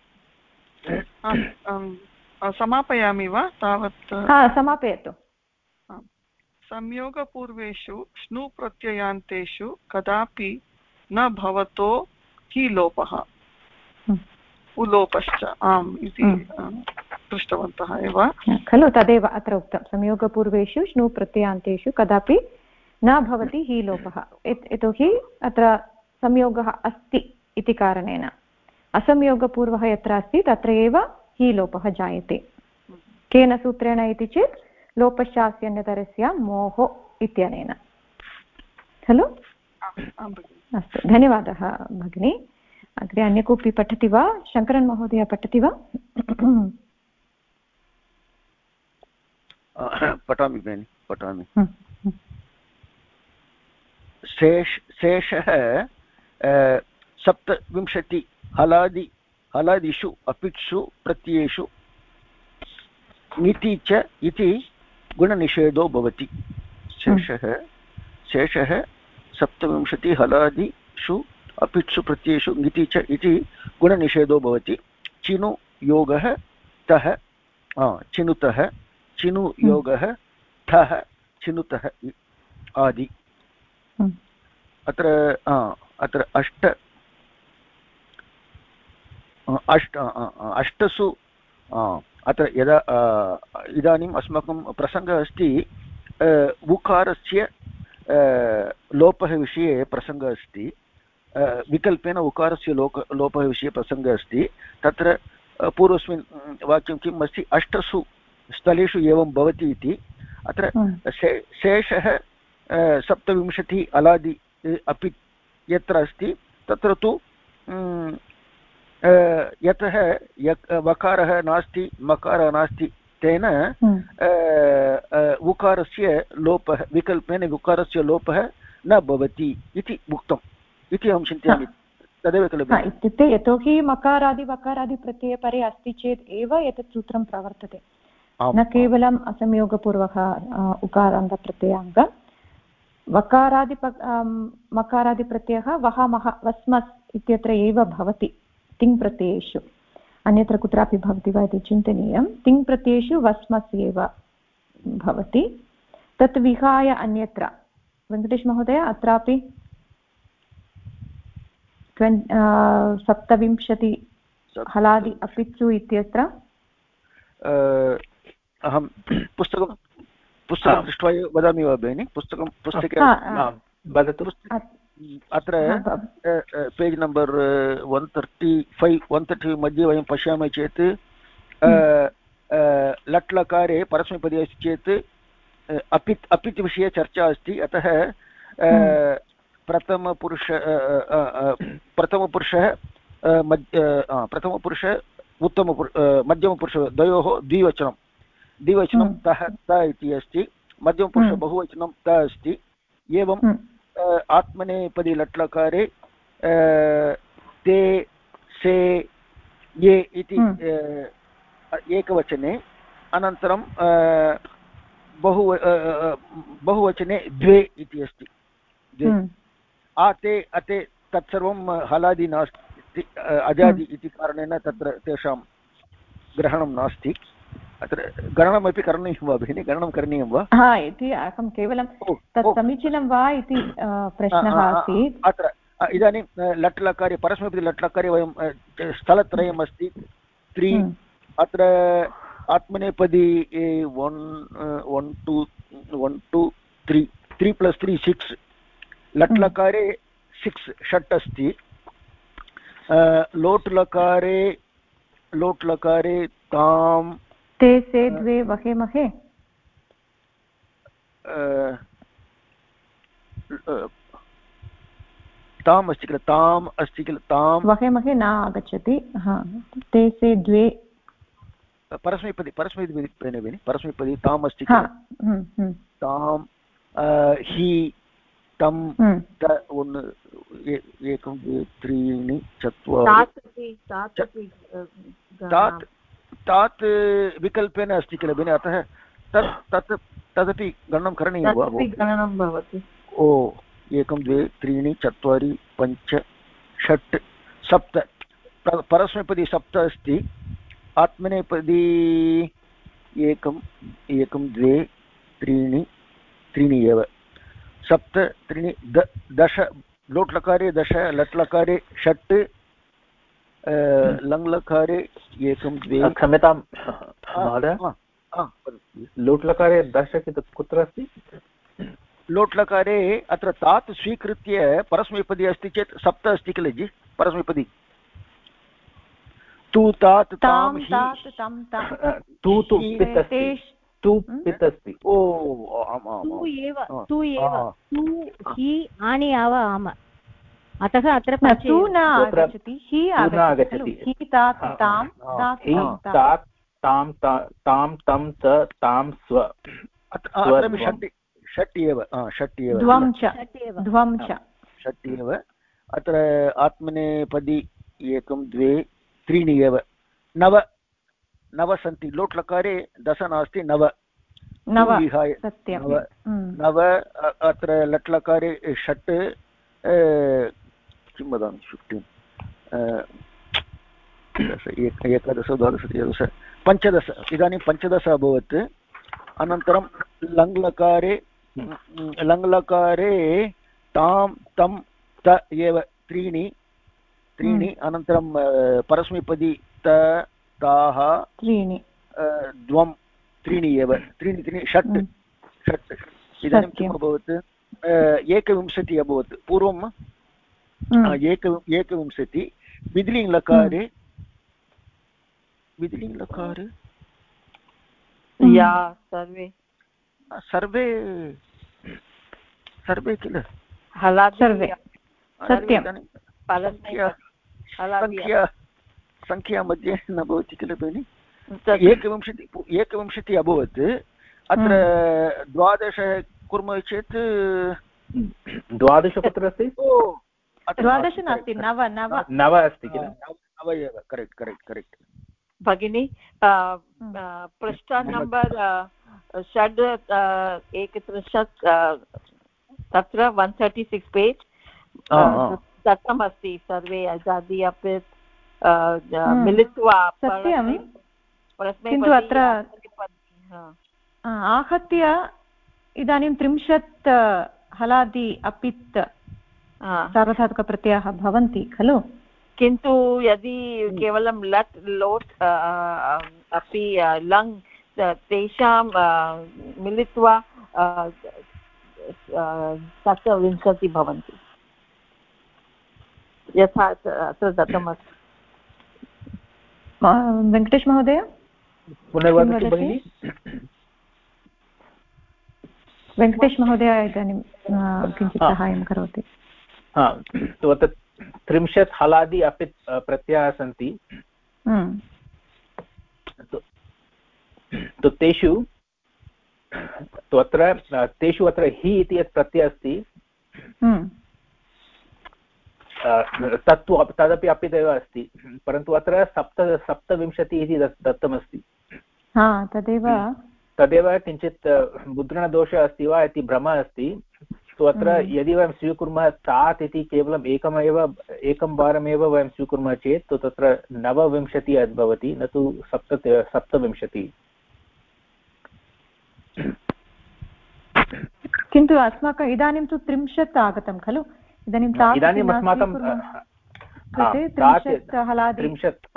समापयामि वा तावत्? समापयतु। संयोगपूर्वेषु श्नु प्रत्ययान्तेषु कदापि न भवतो हि लोपः उलोपश्च आम् इति पृष्टवन्तः एव खलु। तदेव अत्र उक्तं संयोगपूर्वेषु श्नु प्रत्ययान्तेषु कदापि न भवति हि लोपः। यतोहि अत्र संयोगः अस्ति इति कारणेन। असंयोगपूर्वः यत्र अस्ति तत्र एव हि लोपः जायते। केन सूत्रेण इति चेत् लोपश्चास्यन्यतरस्य मोहो इत्यनेन खलु। अस्तु, धन्यवादः भगिनी। अग्रे अन्य कोऽपि पठति वा? शङ्करन् महोदय पठति वा? पठामि भगिनि, पठामि। शेषः 27 हलादिषु अपिक्षु प्रत्ययेषु ङिति च इति गुणनिषेधो भवति। शेषः 27 हलादिषु अपिक्षु प्रत्ययेषु ङिति च इति गुणनिषेधो भवति। चिनु योगः तः चिनुतः, चिनु योगः ठः चिनुतः आदि। अत्र अष्टसु अत्र यदा इदानीम् अस्माकं प्रसङ्गः अस्ति उकारस्य लोपः विषये प्रसङ्गः अस्ति। विकल्पेन उकारस्य लोपः विषये प्रसङ्गः अस्ति। तत्र पूर्वस्मिन् वाक्यं किम् अस्ति? अष्टसु स्थलेषु एवं भवति इति। अत्र शेषः 27 अलादि अपि यत्र अस्ति तत्र तु यतः वकारः नास्ति मकारः नास्ति तेन उकारस्य लोपः विकल्पेन उकारस्य लोपः न भवति इति उक्तम् इति अहं चिन्तयामि। तदेव खलु? इत्युक्ते यतोहि मकारादि वकारादि प्रत्ययपरे अस्ति चेत् एव एतत् सूत्रं प्रवर्तते, न केवलम् असंयोगपूर्वः उकारान्तप्रत्ययाङ्ग। मकारादिप्रत्ययः वः मः वस्मस् इत्यत्र एव भवति तिङ्प्रत्ययेषु। अन्यत्र कुत्रापि भवति वा इति चिन्तनीयं। तिङ्प्रत्ययेषु वस्मस् एव भवति। तत् विहाय अन्यत्र वेङ्कटेश महोदय अत्रापि 27 हलादि अपित्सु इत्यत्र अहं पुस्तकं दृष्ट्वा वदामि वा भगिनि? पुस्तके वदतु। अत्र पेज् नम्बर् 135 मध्ये वयं पश्यामः चेत् लट् लकारे परस्मैपदे अस्ति चेत् अपित् विषये चर्चा अस्ति। अतः प्रथमपुरुषः मध्यमपुरुषः द्वयोः द्विवचनं तः त इति अस्ति। मध्यमपुरुषः बहुवचनं त अस्ति। एवं आत्मनेपदी लट् लकारे ते से ये इति एकवचने, अनन्तरं बहुवचने द्वे इति अस्ति। आते अते तत्सर्वं हलादि नास्ति, अजादि इति कारणेन तत्र तेषां ग्रहणं नास्ति। अत्र गणनमपि करणीयं वा भगिनि? गणनं करणीयं वा इति अहं केवलं तत् समीचीनं वा इति प्रश्नः आसीत्। अत्र इदानीं लट् लकारे परस्मैपदी लट् लकारे वयं स्थलत्रयम् अस्ति 3। अत्र आत्मनेपदी 1 2 3 3 + 3 6। लट् लकारे 6 अस्ति। लोट् लकारे ताम् ते से द्वे वहे महे ताम् अस्ति किल ताम् अस्ति किल ताम् वहे महे न आगच्छति ते से द्वे परस्मैपदी परस्मैपदी ताम् अस्ति किल ताम् हि तं एकं द्वे त्रीणि चत्वारि तात् विकल्पेन अस्ति किल भगिनि अतः तदपि गणनं करणीयं वा गणनं भवति ओ 1 2 3 4 5 6 7 परस्मैपदी 7 अस्ति आत्मनेपदी 1 2 3 एव 7 3 10 लोट्लकारे 10 लट्लकारे 6 लङ्लकारे 1 2 क्षम्यतां महोदय लोट्लकारे 10 कुत्र अस्ति लोट्लकारे अत्र तात् स्वीकृत्य परस्मैपदी अस्ति चेत् 7 अस्ति किल जि परस्मैपदी तु तात् तां तु पित् अस्ति ओ तु एव तु हि आनि आव आम अतः अत्र तु न आगच्छति हि आगच्छति हि तात् तां तात् तां तां तं च तां स्व अत्र षट् एव द्वं च षट् एव अत्र आत्मनेपदी 1 2 3 एव 9 सन्ति लोट्लकारे 10 नास्ति 9 विहाय 9 अत्र लट्लकारे 6 किं वदामि 15 11 15 इदानीं 15 अभवत् अनन्तरं लङ्लकारे तां तं त एव त्रीणि अनन्तरं परस्मैपदी त ताः द्वं त्रीणि एव त्रीणि षट् इदानीं किम् अभवत् 21 अभवत् पूर्वं 21 विधिलिङ्लकारे या सर्वे किल सर्वे सत्यं संख्या मध्ये न भवति किल भगिनि 21 अभवत् अत्र 12 कुर्मः चेत् 12 कुत्र अस्ति 12 नास्ति 9 अस्ति किल 9 एव करेक्ट् भगिनी पृष्ठ नम्बर् 6 तत्र 136 पेज् दत्तमस्ति सर्वे अजादि अपि मिलित्वा सत्यं किन्तु अत्र आहत्य इदानीं 30 हलादि अपित् सार्वधातुकप्रत्ययाः भवन्ति खलु किन्तु यदि केवलं लट् लोट् अपि लङ् तेषां मिलित्वा 27 भवन्ति यथा अत्र दत्तमस्ति वेङ्कटेश महोदय पुनर्वदतु भगिनि वेङ्कटेश महोदय इदानीं किञ्चित् साहाय्यं करोति तत् 30 हलादि अपि प्रत्ययाः सन्ति तेषु अत्र हि इति यत् प्रत्ययः अस्ति तदपि अपिदेव अस्ति परन्तु अत्र 27 इति दत्तमस्ति तदेव किञ्चित् मुद्रणदोषः अस्ति वा इति भ्रमः अस्ति अत्र यदि वयं स्वीकुर्मः तात् इति केवलम् एकं वारमेव वयं स्वीकुर्मः चेत् तत्र 29 भवति न तु 27 किन्तु अस्माकम् इदानीं तु 30 आगतं खलु इदानीम् अस्माकं 30 हलादि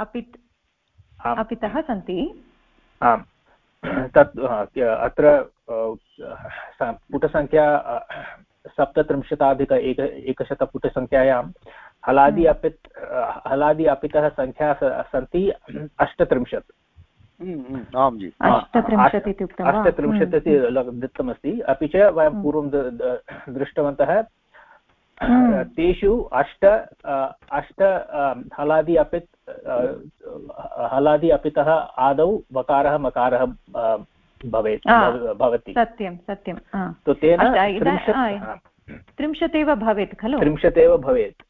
अपितः सन्ति आम् तत् अत्र पुटसङ्ख्या 37 पुटसङ्ख्यायां हलादि अपितः सङ्ख्या सन्ति 38 आं जि 38 इति उक्तं वा? 38 इति दत्तमस्ति। अपि च वयं पूर्वं दृष्टवन्तः तेषु अष्ट हलादि अपितः आदौ वकारः मकारः भवति। सत्यं सत्यं। तेन 30 एव भवेत् खलु? 30 एव भवेत्।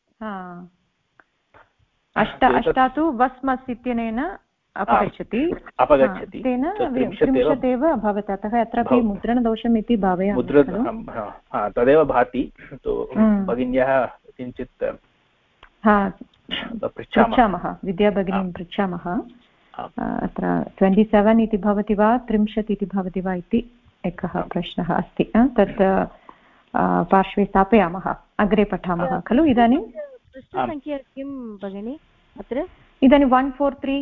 अष्टा तु वस्मस् इत्यनेन अपगच्छति तेन 30 एव भवति। अतः अत्रापि मुद्रणदोषम् इति भावयामः। तदेव भाति। भगिन्याः किञ्चित् पृच्छामः, विद्या भगिनीं पृच्छामः। अत्र 27 इति भवति वा 30 इति भवति वा इति एकः प्रश्नः अस्ति। तत् पार्श्वे स्थापयामः, अग्रे पठामः खलु। इदानीं पृष्ठसङ्ख्या किं भगिनि अत्र? इदानीं 143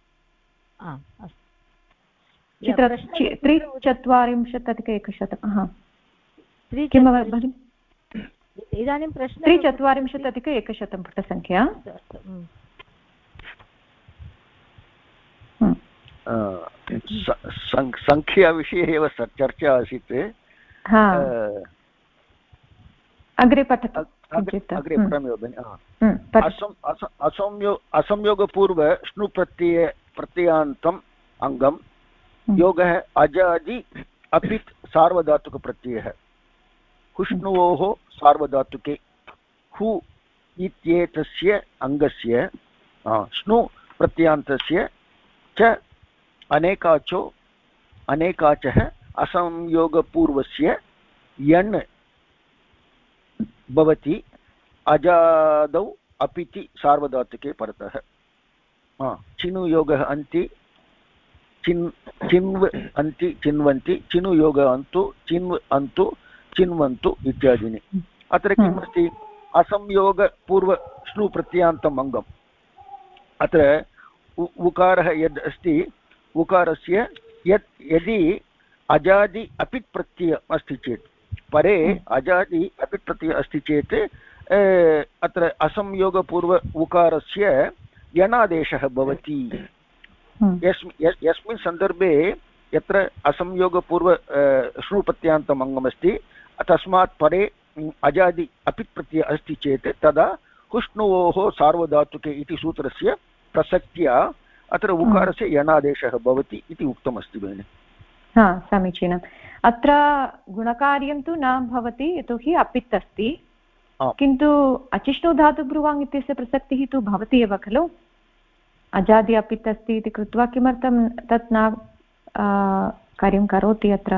340+100 किं भगिनि? इदानीं प्रश्नः 340+100 पुटसङ्ख्या। सङ्ख्याविषये एव चर्चा आसीत्। अग्रे पठतु। अग्रे पठामि भगिनि। असंयोगपूर्व प्रत्ययान्तम् अङ्गं योगः अजादि अपित् सार्वधातुकप्रत्ययः हुष्णुवोः सार्वधातुके हु इत्येतस्य अङ्गस्य श्नु प्रत्ययान्तस्य च अनेकाचः असंयोगपूर्वस्य यण् भवति अजादौ अपिति सार्वधातुके परतः। चिनुयोगः अन्ति चिन्व अन्ति चिन्वन्ति चिनुयोगः अन्तु चिन्व अन्तु चिन्वन्तु इत्यादीनि। अत्र किमस्ति? असंयोगपूर्वश्नु प्रत्ययान्तम् अङ्गम्। अत्र उकारः यद् अस्ति, उकारस्य यदि अजादि अपित् प्रत्ययः अस्ति चेत्, परे अजादि अपित् प्रत्ययः अस्ति चेत् अत्र असंयोगपूर्व उकारस्य यणादेशः भवति। यस्मिन् सन्दर्भे यत्र असंयोगपूर्व श्नु प्रत्ययान्तम् अङ्गमस्ति तस्मात् परे अजादि अपित् प्रत्ययः अस्ति चेत् तदा हुष्णुवोः सार्वधातुके इति सूत्रस्य प्रसक्त्या अत्र उकारस्य यणादेशः भवति इति उक्तमस्ति भगिनि। समीचीनम्। अत्र गुणकार्यं तु न भवति, यतोहि अपित् अस्ति, किन्तु अचिष्णु धातुब्रुवाङ् इत्यस्य प्रसक्तिः तु भवति एव खलु। अजादि अपित् अस्ति इति कृत्वा किमर्थं तत् न कार्यं करोति? अत्र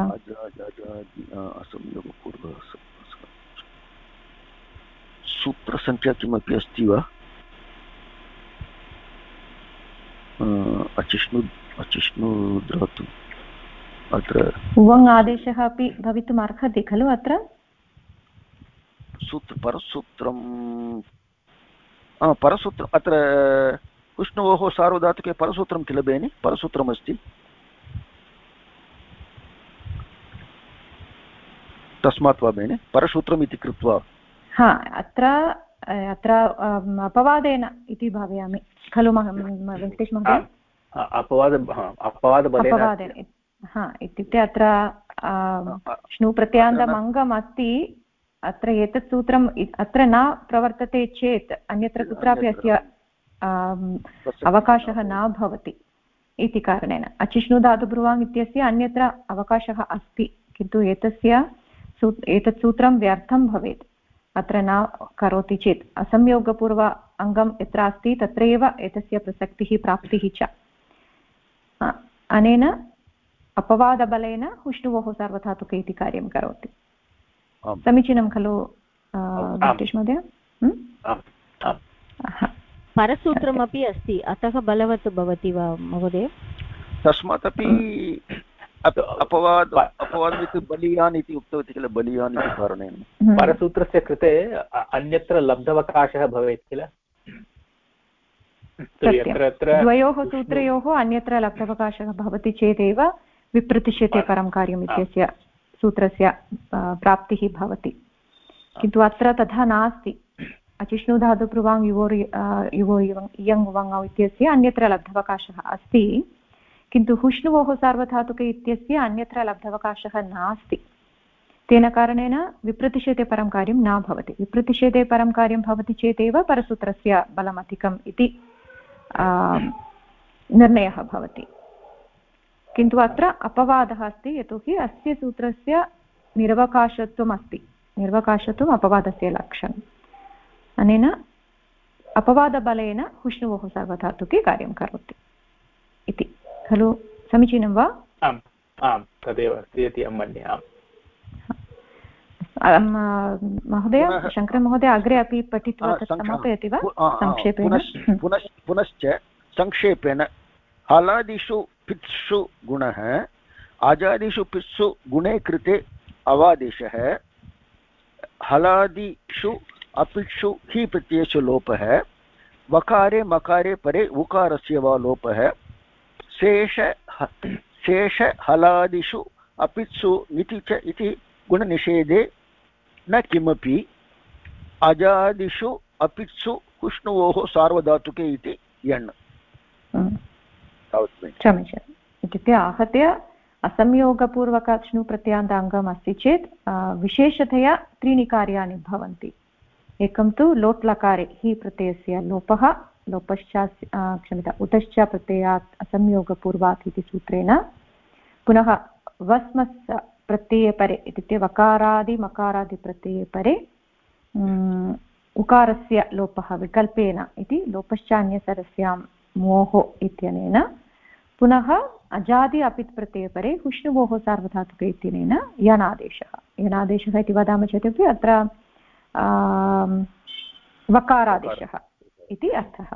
सूत्रसङ्ख्या किमपि अस्ति वा? अचिष्णु धातु अत्र उवङ् आदेशः अपि भवितुम् अर्हति खलु। अत्र परसूत्रम् अत्र विष्णोः सार्वधातुके परसूत्रं किल बेनि? परसूत्रमस्ति तस्मात् वा बेनि परसूत्रम् इति कृत्वा। अत्र अपवादेन इति भावयामि खलु वेङ्कटेश महोदय? अपवादेन इत्युक्ते अत्र श्नु प्रत्ययान्तम् अङ्गम् अस्ति। अत्र एतत् सूत्रम् अत्र न प्रवर्तते चेत् अन्यत्र कुत्रापि अस्य अवकाशः न भवति इति कारणेन। अचिष्णु धातुब्रुवाङ् इत्यस्य अन्यत्र अवकाशः अस्ति, किन्तु एतत् सूत्रं व्यर्थं भवेत् अत्र न करोति चेत्। असंयोगपूर्व अङ्गं यत्र अस्ति तत्रैव एतस्य प्रसक्तिः प्राप्तिः च। अनेन अपवादबलेन हुष्णुवोः सार्वधातुके इति कार्यं करोति। समीचीनं खलु वेङ्कटेश महोदय? परसूत्रमपि अस्ति, अतः बलवत् भवति वा महोदय? तस्मात् अपि अपवादमिति बलीयान् इति उक्तवती किल, बलीयान् इति कारणेन। परसूत्रस्य कृते अन्यत्र लब्धवकाशः भवेत् किल। द्वयोः सूत्रयोः अन्यत्र लब्धवकाशः भवति चेदेव विप्रतिष्यते परं कार्यम् इत्यस्य सूत्रस्य प्राप्तिः भवति, किन्तु अत्र तथा नास्ति। अचिष्णु धातुब्रुवाङ् युवो इयङ् उवङौ इत्यस्य अन्यत्र लब्धवकाशः अस्ति, किन्तु हुष्णुवोः सार्वधातुके इत्यस्य अन्यत्र लब्धवकाशः नास्ति। तेन कारणेन विप्रतिषेधे परं कार्यं न भवति। विप्रतिषेधे परं कार्यं भवति चेदेव परसूत्रस्य बलम् अधिकम् इति निर्णयः भवति। किन्तु अत्र अपवादः अस्ति, यतोहि अस्य सूत्रस्य निरवकाशत्वम् अस्ति। निर्वकाशत्वम् अपवादस्य लक्षणम्। अनेन अपवादबलेन हुष्णुवोः सार्वधातुके कार्यं करोति इति खलु। समीचीनं वा? आम् आम्, तदेव अस्ति इति अहं मन्ये। महोदय, शङ्करमहोदय अग्रे अपि पठित्वा तत् समापयति वा संक्षेपेण? पुनश्च संक्षेपेण हलादिषु पित्सु गुणः अजादिषु पित्सु गुणे कृते अवादेशः, हलादिषु अपित्सु हि प्रत्ययस्य लोपः, वकारे मकारे परे उकारस्य वा लोपः, शेष हलादिषु अपित्सु नीति च इति गुणनिषेधे न किमपि, अजादिषु अपित्सु हुष्णुवोः सार्वधातुके इति यण्। क्षम्यताम्। इत्युक्ते आहत्य असंयोगपूर्वकश्नु प्रत्ययान्ताङ्गम् अस्ति चेत् विशेषतया त्रीणि कार्याणि भवन्ति। एकं तु लोट् लकारे हि प्रत्ययस्य लोपः, उतश्च प्रत्ययात् असंयोगपूर्वात् इति सूत्रेण, पुनः वस्मस् प्रत्यये परे इत्युक्ते वकारादि मकारादिप्रत्यये परे उकारस्य लोपः विकल्पेन इति लोपश्चान्यसरस्यां मोः इत्यनेन, पुनः अजादि अपित् प्रत्यये परे हुष्णुवोः सार्वधातुके इत्यनेन यणादेशः। यणादेशः इति वदामः चेदपि अत्र वकारादेशः इति अर्थः।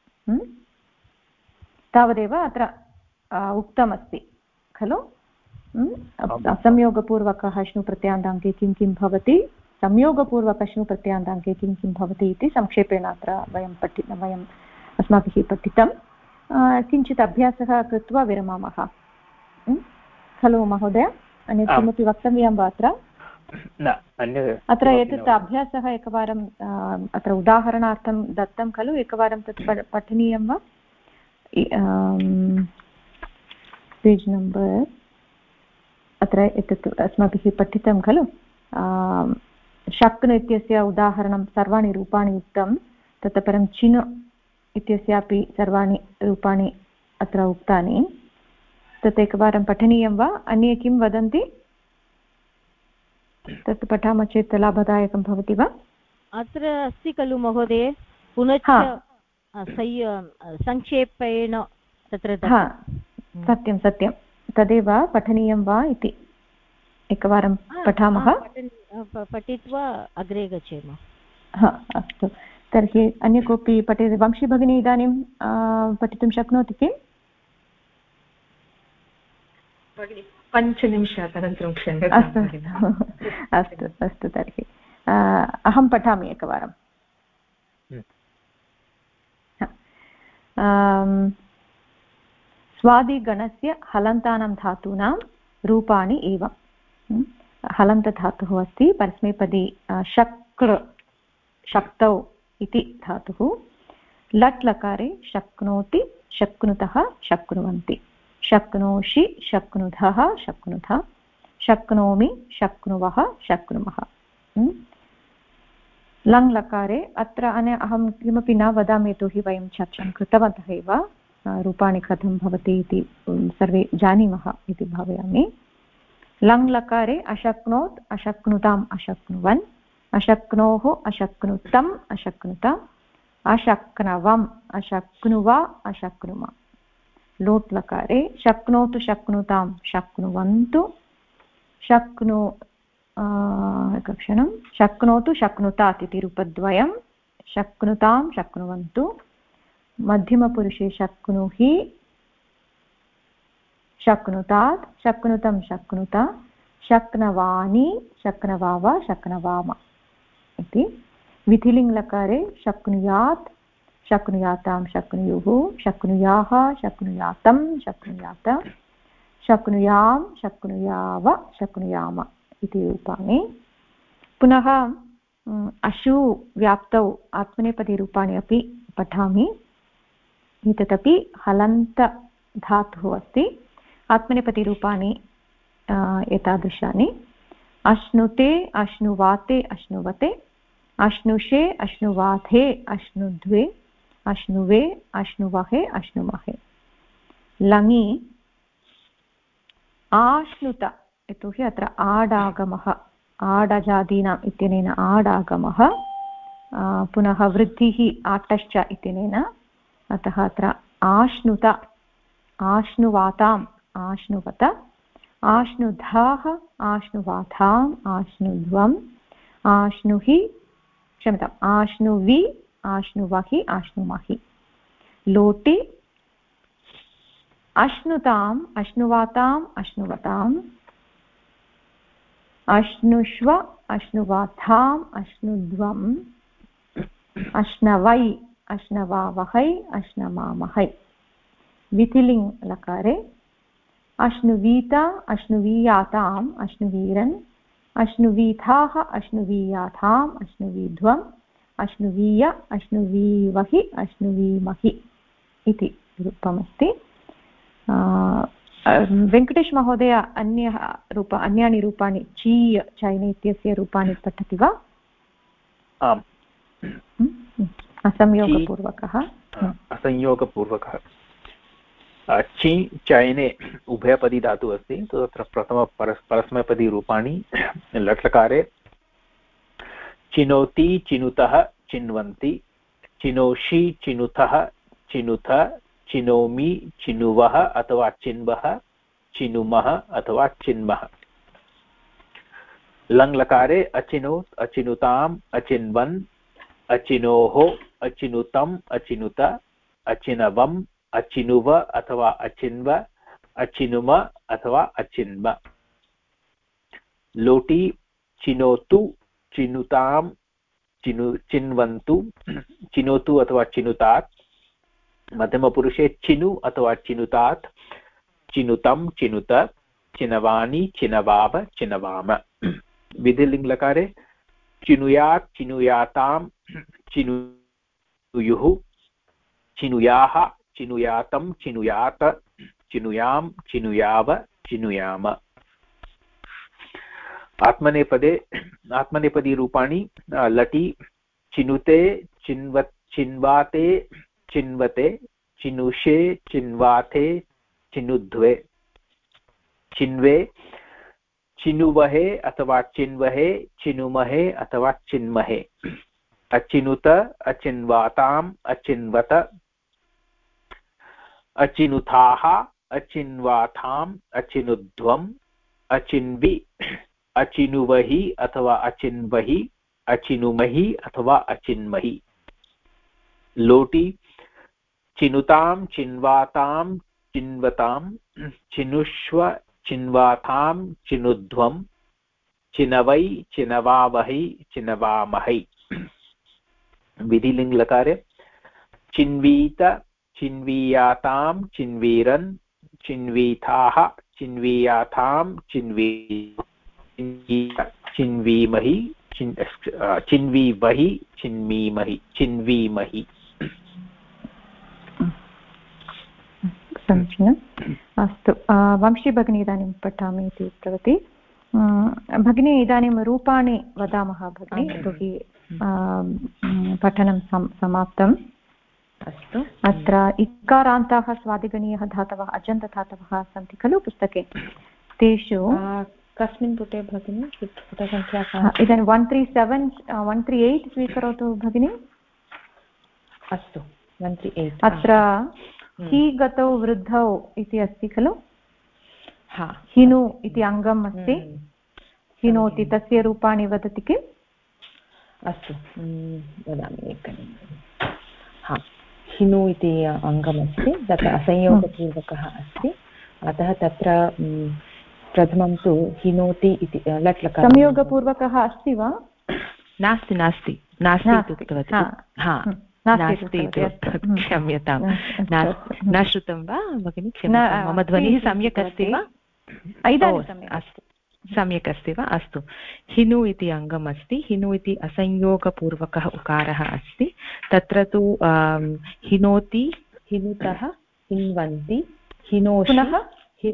तावदेव अत्र उक्तमस्ति खलु। असंयोगपूर्वकः श्नु प्रत्ययान्ताङ्गे किं किं भवति, संयोगपूर्वकश्नु प्रत्ययान्ताङ्गे किं किं भवति इति संक्षेपेण अत्र वयम् अस्माभिः पठितं। किञ्चित् अभ्यासः कृत्वा विरमामः खलु महोदय? अन्यत् किमपि वक्तव्यं वा अत्र? अत्र एतत् अभ्यासः एकवारम् अत्र उदाहरणार्थं दत्तं खलु, एकवारं तत् पठनीयं वा? पेज् नम्बर् अत्र एतत् अस्माभिः पठितं खलु। शक्न् इत्यस्य उदाहरणं सर्वाणि रूपाणि उक्तं, ततः परं चिन् इत्यस्यापि सर्वाणि रूपाणि अत्र उक्तानि। तत् एकवारं पठनीयं वा? अन्ये किं वदन्ति? तत् पठामः चेत् लाभदायकं भवति वा? अत्र अस्ति खलु महोदय, पुनश्च संक्षेपेण तत्र। सत्यं सत्यं, तदेव पठनीयं वा इति एकवारं पठामः, पठित्वा अग्रे गच्छेम। अस्तु, तर्हि अन्य कोऽपि पठति? वंशी भगिनी इदानीं पठितुं शक्नोति किम्? 5 निमिषात् अनन्तरं अस्तु अस्तु, तर्हि अहं पठामि एकवारं। स्वादिगणस्य हलन्तानां धातूनां रूपाणि एवं। हलन्तधातुः अस्ति, परस्मैपदी शक्र शक्तौ इति धातुः। लट् लकारे शक्नोति, शक्नुतः, शक्नुवन्ति, शक्नोषि, शक्नुधः, शक्नुध, शक्नोमि, शक्नुवः, शक्नुमः। लङ् लकारे अत्र अहं किमपि न वदामि, यतोहि वयं चर्चां कृतवन्तः एव, रूपाणि कथं भवति इति सर्वे जानीमः इति भावयामि। लङ् लकारे अशक्नोत्, अशक्नुताम्, अशक्नुवन्, अशक्नोः, अशक्नुतम्, अशक्नुत, अशक्नवम्, अशक्नुव, अशक्नुम। लोट् लकारे शक्नोतु, शक्नुतां, शक्नुवन्तु, एकक्षणं, शक्नोतु, शक्नुतात् इति रूपद्वयं, शक्नुतां, शक्नुवन्तु। मध्यमपुरुषे शक्नुहि, शक्नुतात्, शक्नुतं, शक्नुत, शक्नवानि, शक्नवाव, शक्नवाम इति। विधिलिङ्गलकारे शक्नुयात्, शक्नुयातां, शक्नुयुः, शक्नुयाः, शक्नुयातं, शक्नुयात, शक्नुयां, शक्नुयाव, शक्नुयाम इति रूपाणि। पुनः अशु व्याप्तौ आत्मनेपदीरूपाणि अपि पठामि। एतदपि हलन्त धातुः अस्ति आत्मनेपदीरूपाणि एतादृशानि अश्नुते अश्नुवाते अश्नुवते अश्नुषे अश्नुवाथे अश्नुद्वे अश्नुवे अश्नुवहे अश्नुमहे लङि आश्नुत यतोहि अत्र आडागमः आडजादीनाम् इत्यनेन आडागमः पुनः वृद्धिः आटश्च इत्यनेन अतः अत्र आश्नुत आश्नुवाताम् आश्नुवत आश्नुधाः आश्नुवाथाम् आश्नुध्वम् आश्नुहि क्षम्यताम् आश्नुवि आश्नुवहि आश्नुमहि लोटि अश्नुताम् अश्नुवाताम् अश्नुवताम् अश्नुष्व अश्नुवाथाम् अश्नुध्वम् अश्नवै अश्नवावहै अश्नमामहै विधिलिङ् लकारे अश्नुवीता अश्नुवीयाताम् अश्नुवीरन् अश्नुवीथाः अश्नुवीयाथाम् अश्नुवीध्वम् अश्नुवीय अश्नुवीवहि अश्नुवीमहि इति रूपमस्ति वेङ्कटेश महोदय अन्यानि रूपाणि चीय चैने इत्यस्य रूपाणि पठति वा आम् असंयोगपूर्वकः चि चयने उभयपदी धातुः अस्ति तत्र प्रथम परस्मैपदीरूपाणि लट्लकारे चिनोति चिनुतः चिन्वन्ति चिनोषि चिनुतः चिनुथ चिनोमि चिनुवः अथवा चिन्वः चिनुमः अथवा चिन्मः लङ्लकारे अचिनोत् अचिनुताम् अचिन्वन् अचिनोः अचिनुतम् अचिनुत अचिनवम् अचिनुव अथवा अचिन्व अचिनुम अथवा अचिन्व लोटि चिनोतु चिनुताम् चिन्वन्तु चिनोतु अथवा चिनुतात् मध्यमपुरुषे चिनु अथवा चिनुतात् चिनुतं चिनुत चिनवानि चिनवाव चिनवाम विधिलिङ्गलकारे चिनुयात् चिनुयातां चिनुयुः चिनुयाः चिनुयातं चिनुयात चिनुयां चिनुयाव चिनुयाम आत्मनेपदीरूपाणि लटि चिनुते चिन्वाते चिन्वते चिनुषे चिन्वाथे चिनुध्वे चिन्वे चिनुवहे अथवा चिन्वहे चिनुमहे अथवा चिन्महे अचिनुत अचिन्वाताम् अचिन्वत अचिनुथाः अचिन्वाथाम् अचिनुध्वम् अचिन्वि अचिनुवहि अथवा अचिन्वहि अचिनुमहि अथवा अचिन्महि लोटि चिनुतां चिन्वातां चिन्वतां चिनुष्व चिन्वातां चिनुध्वं चिनवै चिनवावहै चिनवामहै विधिलिङ्गलकारे चिन्वीत चिन्वीयातां चिन्वीरन् चिन्वीथाः चिन्वीयाथां चिन्वीमहि चिन्वीवहि चिन्वीमहि समीचीनम् अस्तु वंशी भगिनी इदानीं पठामि इति उक्तवती भगिनी इदानीं रूपाणि वदामः भगिनी यतोहि पठनं समाप्तम् अस्तु अत्र इकारान्ताः स्वादिगणीयः धातवः अजन्तधातवः सन्ति खलु पुस्तके तेषु कस्मिन् पुटे भगिनी पुटसङ्ख्या इदानीं 137 138 स्वीकरोतु भगिनी अस्तु 138 अत्र हि गतौ वृद्धौ इति अस्ति खलु हिनु इति अङ्गम् अस्ति हिनोति तस्य रूपाणि वदति किम् अस्तु वदामि एकनिमिषं हिनु इति अङ्गमस्ति तत्र असंयोगपूर्वकः अस्ति अतः तत्र प्रथमं तु हिनोति इति लट्लकार संयोगपूर्वकः अस्ति वा नास्ति नास्ति नास्ति उक्तवती नास्ति क्षम्यतां न श्रुतं वा भगिनि क्षम्यतां मम ध्वनिः सम्यक् अस्ति वा अस्तु सम्यक् अस्ति वा अस्तु हिनु इति अङ्गम् अस्ति हिनु इति असंयोगपूर्वकः उकारः अस्ति तत्र तु हिनोति हिनुतः हिन्वन्ति हिनोषि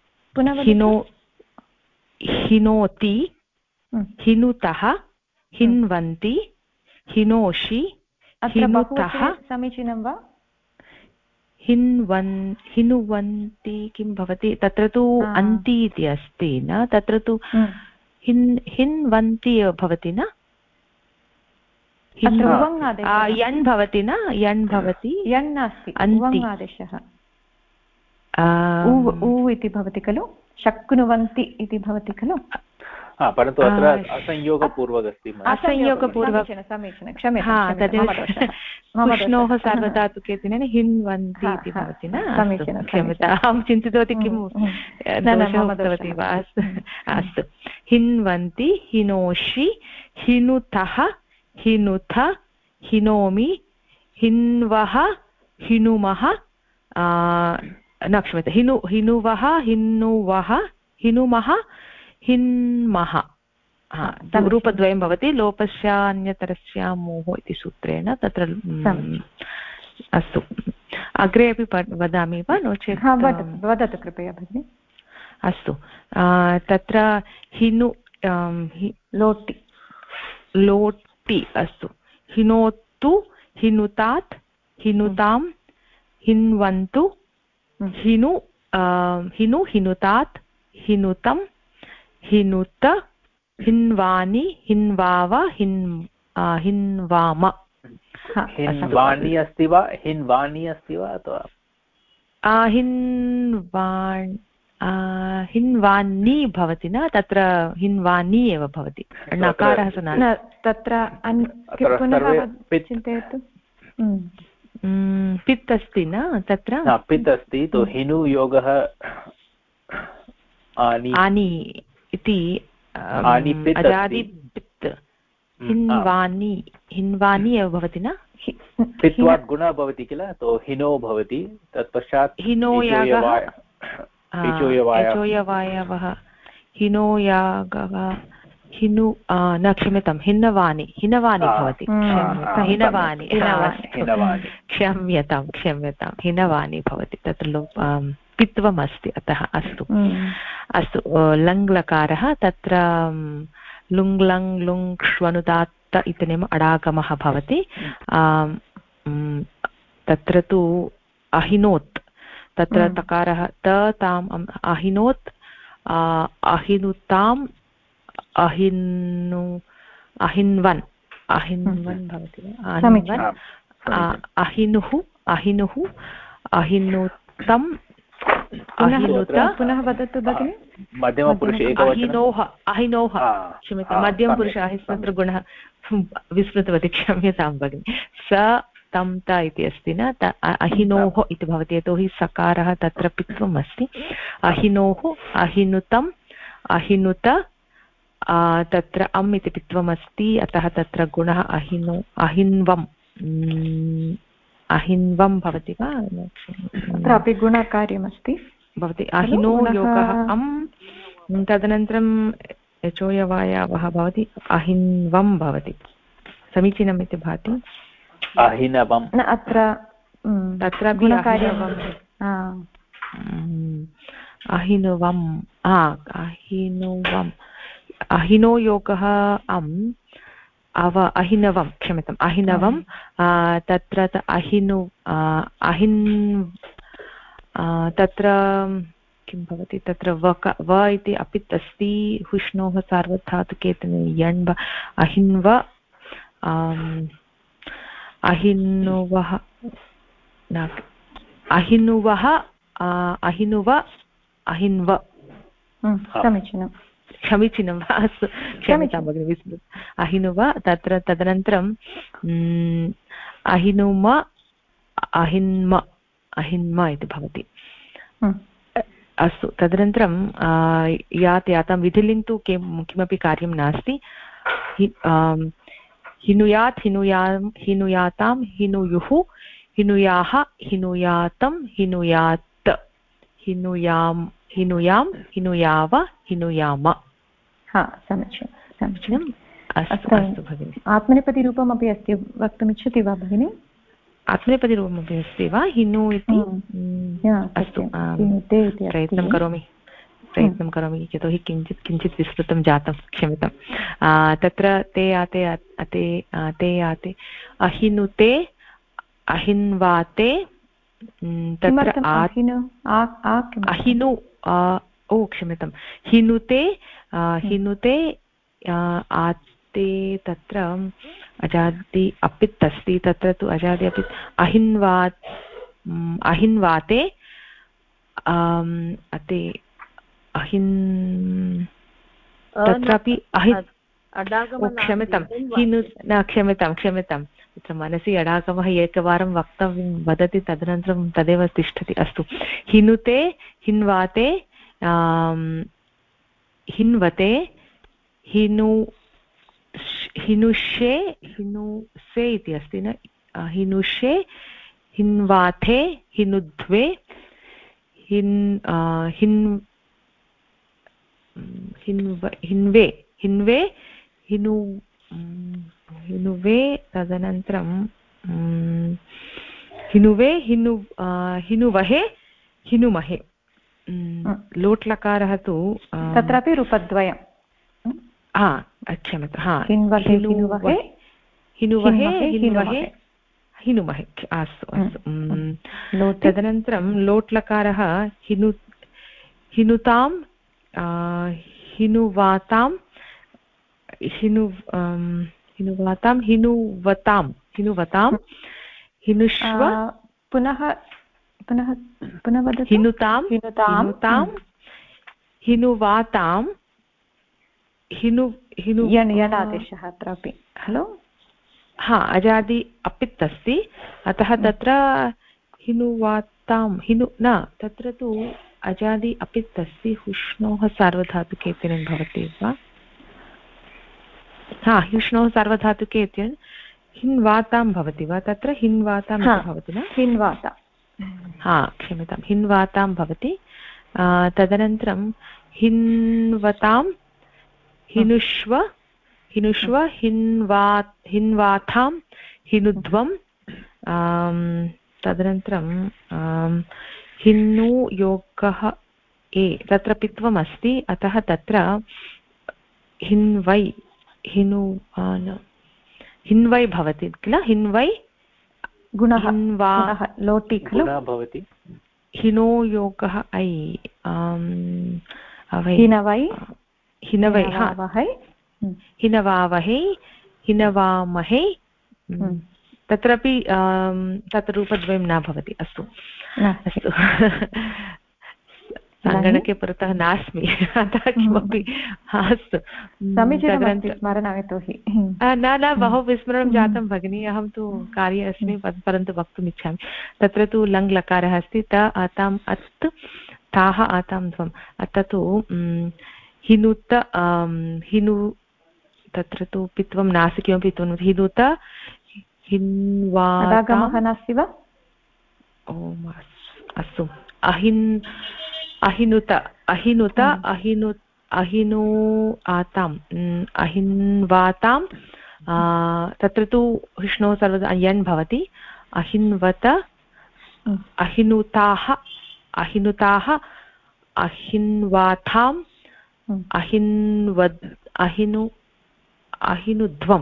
हिनोति हिनुतः हिन्वन्ति हिनोषि हिनुतः समीचीनं वा हिनुवन्ति किं भवति तत्र तु अन्ति इति अस्ति न तत्र तु हिन्वन्ति भवति न यण् भवति न यण् भवति यण् नास्ति आदेशः उ इति भवति खलु शक्नुवन्ति इति भवति खलु परन्तु अत्र असंयोगपूर्वक अस्ति उष्णोः सार्वधातुके हिन्वन्ति इति भवति न क्षम्यताम् अहं चिन्तितवती किं दोषः उक्तवती वा अस्तु हिन्वन्ति हिनोषि हिनुतः हिनुथ हिनोमि हिन्वः हिनुमः न क्षम्यता हिनुवः हिन्नुवः हिनुमः हिन्मः रूपद्वयं भवति लोपस्यान्यतरस्यामोः इति सूत्रेण तत्र अस्तु अग्रे अपि वदामि वा नो चेत् वदतु कृपया भगिनि अस्तु तत्र हिनु लोटि अस्तु हिनोतु हिनुतात् हिनुतां हिन्वन्तु हिनु हिनुतात् हिनुतं हिनुत हिन्वानि हिन्वाव हिन्वाम हिन्वानि अस्ति वा हिन्वानि अस्ति वा अथवा हिन्वानि भवति न तत्र हिन्वानि एव भवति नकारः तत्र चिन्तयतु पित् अस्ति न तत्र पित् अस्ति तु हिनु योगः आनि इति अजादिपित् हिन्वानि एव भवति न पित्वात् गुणः भवति किल तो हिनो भवति तत्पश्चात् एचोयवायवः हिनोयागः हिनु न क्षम्यतां हिनवानि भवति हिनवानि क्षम्यतां हिनवानि भवति तत्र पित्वम् अस्ति अतः अस्तु अस्तु लङ्लकारः तत्र लुङ् लङ् लुङ् श्वनुदात्त इत्यनेन अडागमः भवति तत्र तु अहिनोत् तत्र तकारः त ताम् अहिनोत् अहिनुताम् अहिन्वन् भवति अहिनुः अहिनुतं पुनः वदतु भगिनि मध्यमपुरुषे अहिनोः क्षम्यतां मध्यमपुरुष तत्र गुणः विस्मृतवती क्षम्यतां भगिनि स तं त इति अस्ति न अहिनोः इति भवति यतोहि सकारः तत्र पित्वम् अस्ति अहिनोः अहिनुतम् अहिनुत तत्र अम् इति पित्वम् अस्ति अतः तत्र गुणः अहिन्वं भवति वा अत्रापि गुणकार्यमस्ति भवति अहिनो योगः अम् तदनन्तरं यचोयवायावः भवति अहिन्वं भवति समीचीनम् इति भाति अहिनवम् अत्र गुणकार्यम् अहिनुवम् अहिनो योगः अम् अहिनवं क्षम्यताम् अहिनवं तत्र तत्र किं भवति तत्र व इति अपित् अस्ति हुष्णोः सार्वधातुके यण् अहिन्व अहिनुवः अहिनुव अहिन्व समीचीनं वा अस्तु क्षम्यतां भगिनि विस्मृत अहिनुव तत्र तदनन्तरं अहिनुम अहिन्म इति भवति अस्तु तदनन्तरं यातां विधिलिङ्ग् तु किमपि कार्यं नास्ति हिनुयात् हिनुयातां हिनुयुः हिनुयाः हिनुयातं हिनुयात् हिनुयां हिनुयाव हिनुयाम समीचीनम् अस्तु भगिनि आत्मनेपदीरूपमपि अस्ति वक्तुमिच्छति वा भगिनि आत्मनेपदीरूपमपि अस्ति वा हिनु इति अस्तु प्रयत्नं करोमि यतोहि किञ्चित् विस्तृतं जातं क्षम्यतां तत्र ते आते अते ते आते अहिनुते अहिन्वाते तत्र अहिनु क्षम्यतां हिनुते हिनुते आते तत्र अजादि अपित् अस्ति तत्र तु अजादि अपित् अहिन्वाते अते अहिन् तत्रापि क्षम्यतां हिनु न क्षम्यतां तत्र मनसि अडागमः एकवारं वक्तव्यं वदति तदनन्तरं तदेव तिष्ठति अस्तु हिनुते हिन्वाते हिन्वते हिनुष्ये हिनुसे इति अस्ति न हिनुष्ये हिन्वाथे हिनुध्वे हिन्वे हिनुवे तदनन्तरं हिनुवे हिनुवहे हिनुमहे लोट्लकारः तु तत्रापि रूपद्वयं क्षम्यतां हिनुवहे हिनुमहे अस्तु तदनन्तरं लोट्लकारः हिनुतां हिनुवातां हिनुवतां हिनुष्व पुनः वदतु हिनुतां हिनुवातां यणादेशः अत्रापि खलु अजादि अपित् अस्ति अतः तत्र हिनुवातां न तत्र तु अजादि अपित् अस्ति हुष्णोः सार्वधातुके इत्यनेन भवति वा हुष्णोः सार्वधातुके इत्यनेन हिन्वातां भवति वा तत्र हिन्वातां भवति न हिन्वाता क्षम्यतां हिन्वातां भवति तदनन्तरं हिन्वतां हिनुष्व हिन्वाथां हिनुध्वं तदनन्तरं हिन्नु योगः तत्र पित्वम् अस्ति अतः तत्र हिन्वै भवति किल हिन्वै गुणः लोटि खलु भवति हिनो योगः ऐ हिनवावहै हिनवामहे तत्रापि तत्र रूपद्वयं न भवति अस्तु सङ्गणके पुरतः नास्मि अतः किमपि अस्तु स्मरणं यतोहि न बहु विस्मरणं जातं भगिनी अहं तु कार्ये अस्मि परन्तु वक्तुम् इच्छामि तत्र तु लङ् लकारः अस्ति त आताम् अत् ताः आतां ध्वम् अत्र तु हिनुत हिनु तत्र तु पित्वं नास्ति किमपि पित्वं हिनुत हिन्वागमः नास्ति वा अस्तु अहिनुत अहिनु आताम् अहिन्वातां तत्र तु विष्णोः सर्वदा यन् भवति अहिन्वत अहिनुताः अहिन्वाथाम् अहिनुध्वम्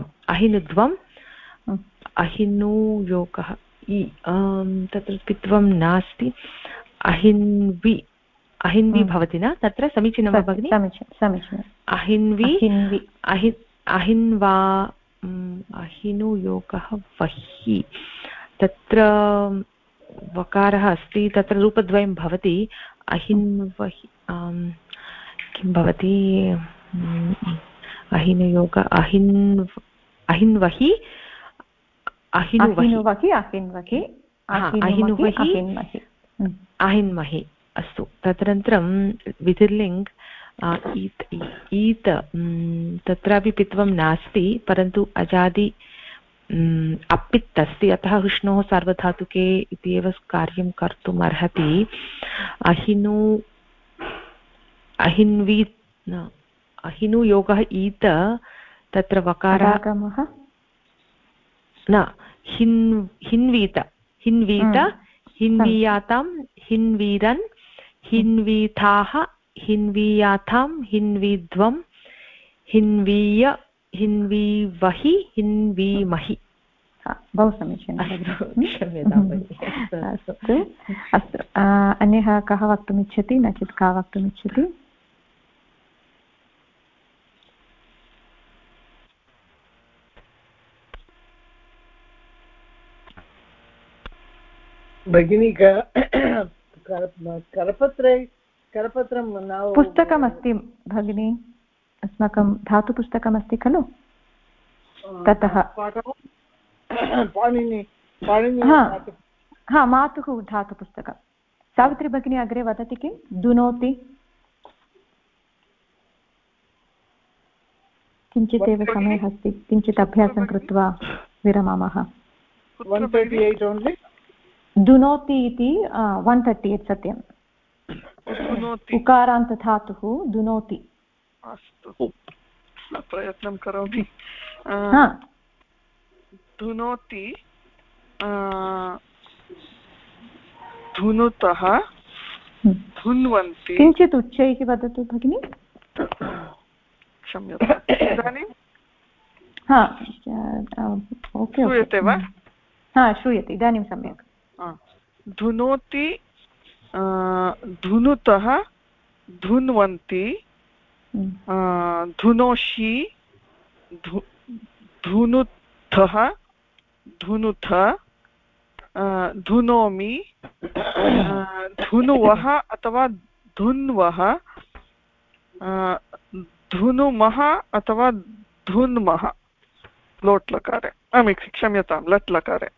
अहिनुयोगः तत्र पित्वं नास्ति अहिन्वि भवति न तत्र समीचीनं वा भगिनि समीचीनम् अहिन्वा अहिनुयोगः वहि तत्र वकारः अस्ति तत्र रूपद्वयं भवति अहिन्वहि किं भवति अहिनुयोग अहिन्वहि अहिन्महि अस्तु तदनन्तरं विधिर्लिङ्ग् ईत् तत्रापि पित्वं नास्ति परन्तु अजादि अपित् अस्ति अतः विष्णोः सार्वधातुके इति एव कार्यं कर्तुम् अर्हति अहिनुयोगः ईत् तत्र वकारः न हिन्वीत हिन्वीत हिन्वीयातां हिन्वीरन् हिन्वीथाः हिन्वीयाथां हिन्वीध्वं हिन्वीय हिन्वीवहि हिन्वीमहि। बहु समीचीनं। अस्तु अस्तु, अन्यः कः वक्तुमिच्छति, न चेत् का वक्तुमिच्छति? भगिनी करपत्रं पुस्तकमस्ति भगिनी, अस्माकं धातुपुस्तकमस्ति खलु, ततः हा मातुः धातुपुस्तकं। सावित्री भगिनी अग्रे वदति किं? दुनोति किञ्चित् एव समयः अस्ति, किञ्चित् अभ्यासं कृत्वा विरमामः। 138 ओन्लि। दुनोति इति 138 सत्यम्। उकारान्तधातुः दुनोति। अस्तु, प्रयत्नं करोमि। धुनोति धुनुतः धुन्वन्ति। किञ्चित् उच्चैः वदतु भगिनि। क्षम्यताम्। इदानीं श्रूयते वा? श्रूयते इदानीं सम्यक्। धुनोति धुनुतः धुन्वन्ति धुनोषि धुनुथः धुनुथ धुनोमि धुनुवः अथवा धुन्वः धुनुमः अथवा धुन्मः लोट् लकारे, क्षम्यतां लट् लकारे।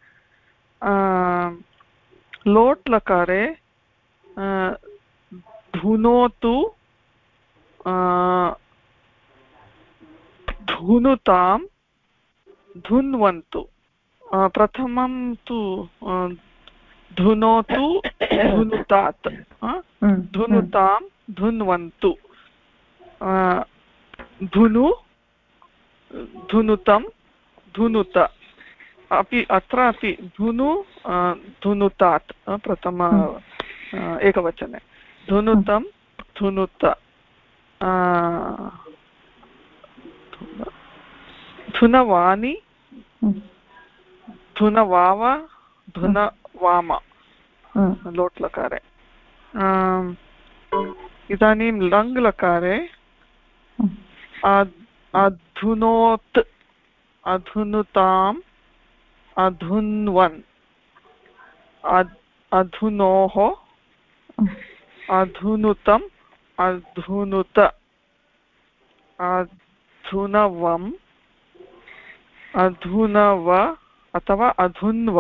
लोट् लकारे धुनोतु धुनुतां धुन्वन्तु। प्रथमं तु धुनोतु धुनुतात् धुनुतां धुन्वन्तु। धुनु धुनुतं धुनुत अपि अत्रापि धुनु धुनुतात् प्रथम एकवचने धुनुतं धुनुत धुनवानि धुनवाव धुनवाम लोट् लकारे। इदानीं लङ् लकारे अधुनोत् अधुनुताम् अधुन्वन् अधुनोः अधुनुतम् अधुनुत अधुनवम् अधुनव अथवा अधुन्व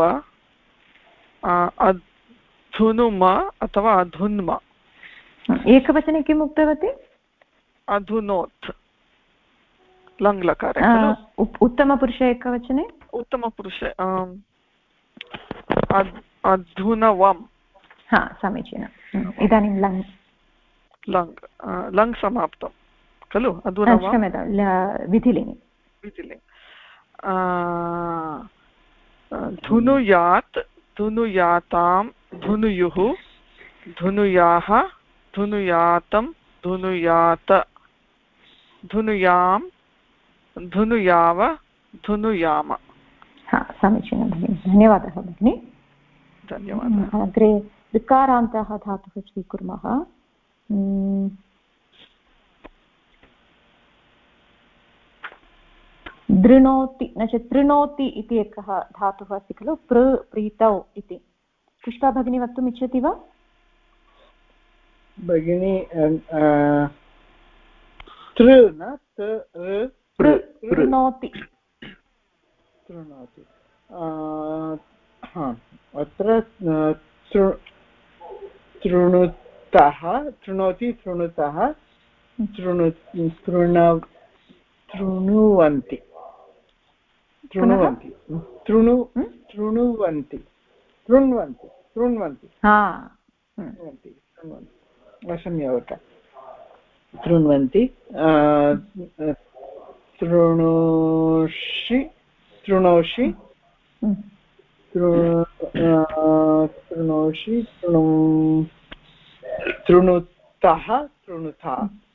अधुनुम अथवा अधुन्म। एकवचने किम् उक्तवती? अधुनोत् लङ् लकारे। उत्तमपुरुष एकवचने उत्तमपुरुषे अधुनवम्। समीचीनम्। इदानीं लङ् लङ् लङ् समाप्तं खलु? अधुनवम् विधिलिङ्ग् विधिलिङ्ग्। धुनुयात् धुनुयातां धुनुयुः धुनुयाः धुनुयातं धुनुयात धुनुयां धुनुयाव धुनुयाम। समीचीनं भगिनि, धन्यवादः भगिनि। धन्यवादः। अग्रे ऋकारान्तः धातुः स्वीकुर्मः। दृणोति न चेत् तृणोति इति एकः धातुः अस्ति खलु, प्रीतौ इति। पुष्पा भगिनी वक्तुम् इच्छति वा? भगिनी तृणोति तृणोति अत्र तृणुतः तृणोति तृणुतः तृणुवन्ति तृण्वन्ति तृण्वन्ति तृण्वन्ति तृण्वन्ति असम्यवता तृण्वन्ति तृणोषि तृणोषि शृणोषि शृणुतः शृणुता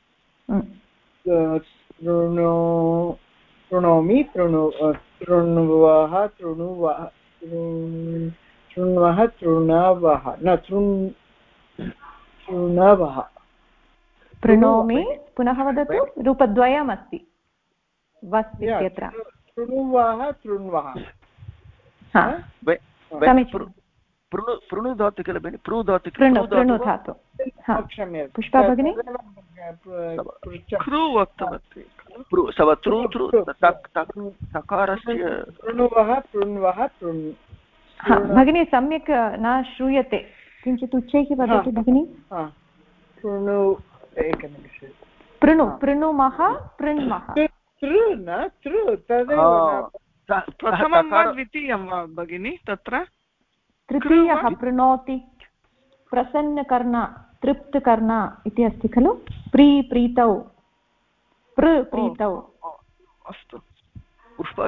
शृणोमि शृण्वः शृण्वः शृणवः न शृणवः प्रणोमि पुनः वदतु रूपद्वयमस्ति वस् इत्यत्र शृणुवः शृण्वः पृणु धातु किल भगिनि पृ धातु पृणु धातु पुष्पा भगिनी भगिनी सम्यक् न श्रूयते किञ्चित् उच्चैः वदतु भगिनि पृणुमः पृण्मः प्रथमं वा द्वितीयं वा भगिनि तत्र तृतीयः प्रणोति प्रसन्नकर्ण तृप्तकर्ण इति अस्ति खलु प्रीतौ प्रीतौ अस्तु पुष्पा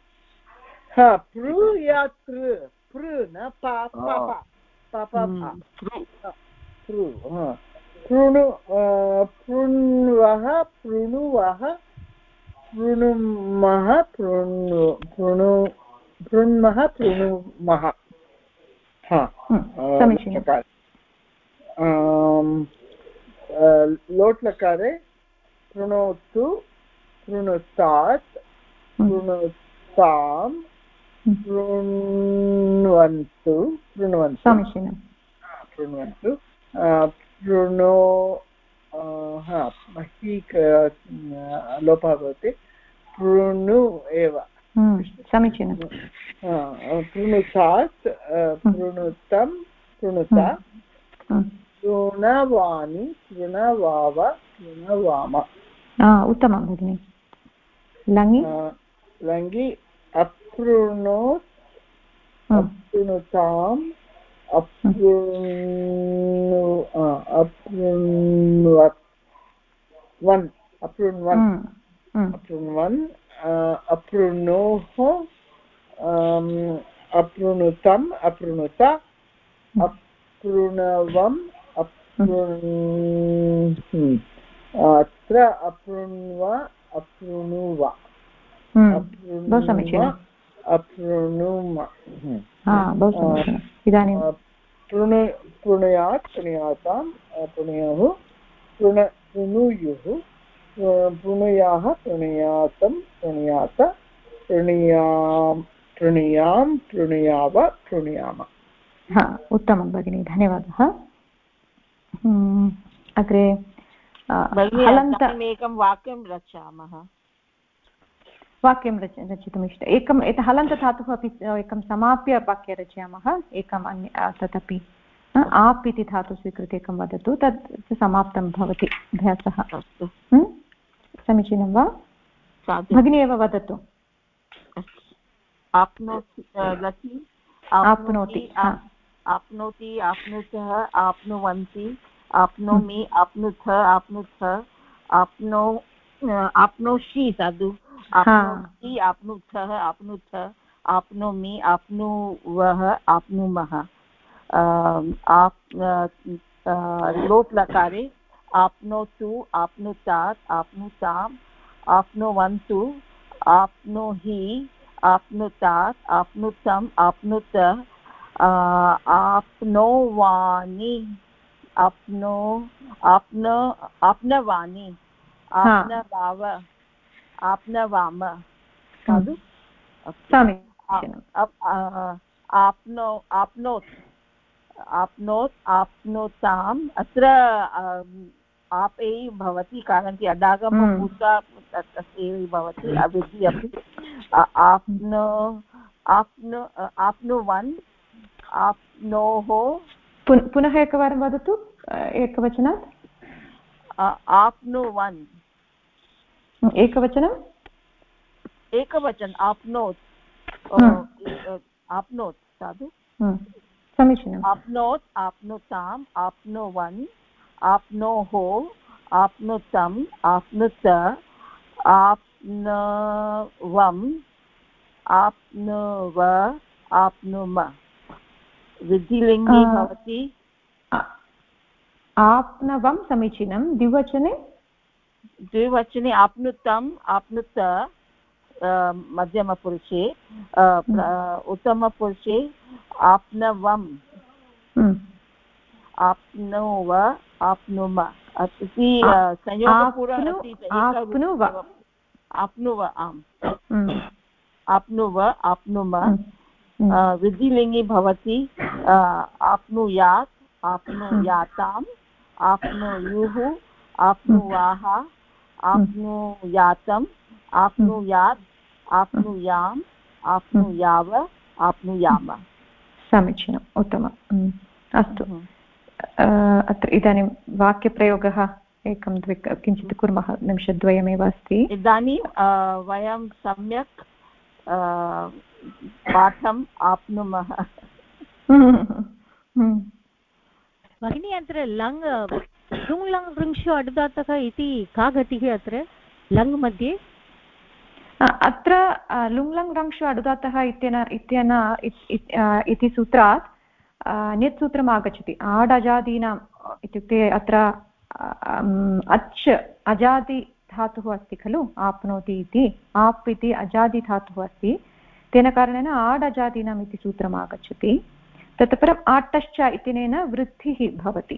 पृण्वः पृणुवः पृणुमः पृण्मः पृणुमः लोट् लकारे पृणोतु पृणुतात् पृणुतां पृण्वन्तु पृण्वन्तु पृणो लोपः भवति पृणु एव समीचीनं पृणुतात् पृणुतं पृणुता पृणवानि पृणवाव पृणवाम उत्तमं भगिनि लङि अपृणोत् अपृणुताम् अपृण्वन् अपृणोः अपृणुतम् अपृणुत अपृणवम् अत्र अपृण्व अपृणुव अपृणुम इदानीं पृणुयात् पृणुयातां पृणुयुः पृणुयुः पृणुयाः पृणुयातं पृणुयात पृणुयां पृणुयाव पृणुयाम उत्तमं भगिनि धन्यवादः अग्रे एकं वाक्यं रचामः वाक्यं रचितुम् एकम् एतत् हलन्तधातुः अपि एकं समाप्य वाक्यं रचयामः एकम् अन्य तदपि आप् इति धातु स्वीकृत्य एकं वदतु तत् समाप्तं भवति अभ्यासः समीचीनं वा भगिनी एव वदतु आप्नोति आप्नोति आप्नुतः आप्नुवन्ति आप्नोमि आप्नुथ आप्नुथ आप्नोषि साधु आप्नोति आप्नुथः आप्नुथ आप्नोमि आप्नुवः आप्नुमः लोट् लकारे आप्नोतु आप्नुतात् आप्नुताम् आप्नुवन्तु आप्नोहि आप्नुतात् आप्नुतम् आप्नुत आप्नोवानि आप्नवानि आप्नवाव आप्नवाम साधु आप्नोत् आप्नोताम् अत्र आप एव भवति कारणं कि अडागमं भूत्वा तस्यैव भवति अवधि अपि आप्नुवन् आप्नोः पुनः एकवारं वदतु एकवचनात् आप्नुवन् एकवचन आप्नोत् आप्नोत् साधु समीचीनम् आप्नोत् आप्नुताम् आप्नुवन् आप्नोः आप्नुतम् आप्नुत आप्नवम् आप्नुव आप्नुम वृद्धिलिङ्गि भवति आप्नवं समीचीनं द्विवचने आप्नुतम् आप्नुत मध्यमपुरुषे उत्तमपुरुषे आप्नवम् आप्नुव आप्नुम इति संयोगपूर्व आप्नुव आम् आप्नुव आप्नुम वृद्धिलिङ्गि भवति आप्नुयात् आप्नुयाताम् आप्नुयुः आप्नुवाः आप्नुयातम् आप्नुयात् आप्नुयाम् आप्नुयाव आप्नुयाम समीचीनम् उत्तमम् अस्तु अत्र इदानीं वाक्यप्रयोगः एकं द्वे किञ्चित् कुर्मः निमिषद्वयमेव अस्ति इदानीं वयं सम्यक् पाठम् आप्नुमः भगिनी अत्र लङ् लुङ् लङ् ऋङ्षु अडुदातः इति का गतिः अत्र लङ् मध्ये अत्र लुङ् लङ् रङ्षु अडुदातः इति सूत्रात् अन्यत् सूत्रम् आगच्छति आडजादीनाम् इत्युक्ते अत्र अच् अजादि धातुः अस्ति खलु आप्नोति इति आप् इति अजादि धातुः अस्ति तेन कारणेन आडजादीनाम् इति सूत्रम् आगच्छति ततः परम् आट्टश्च इत्यनेन वृद्धिः भवति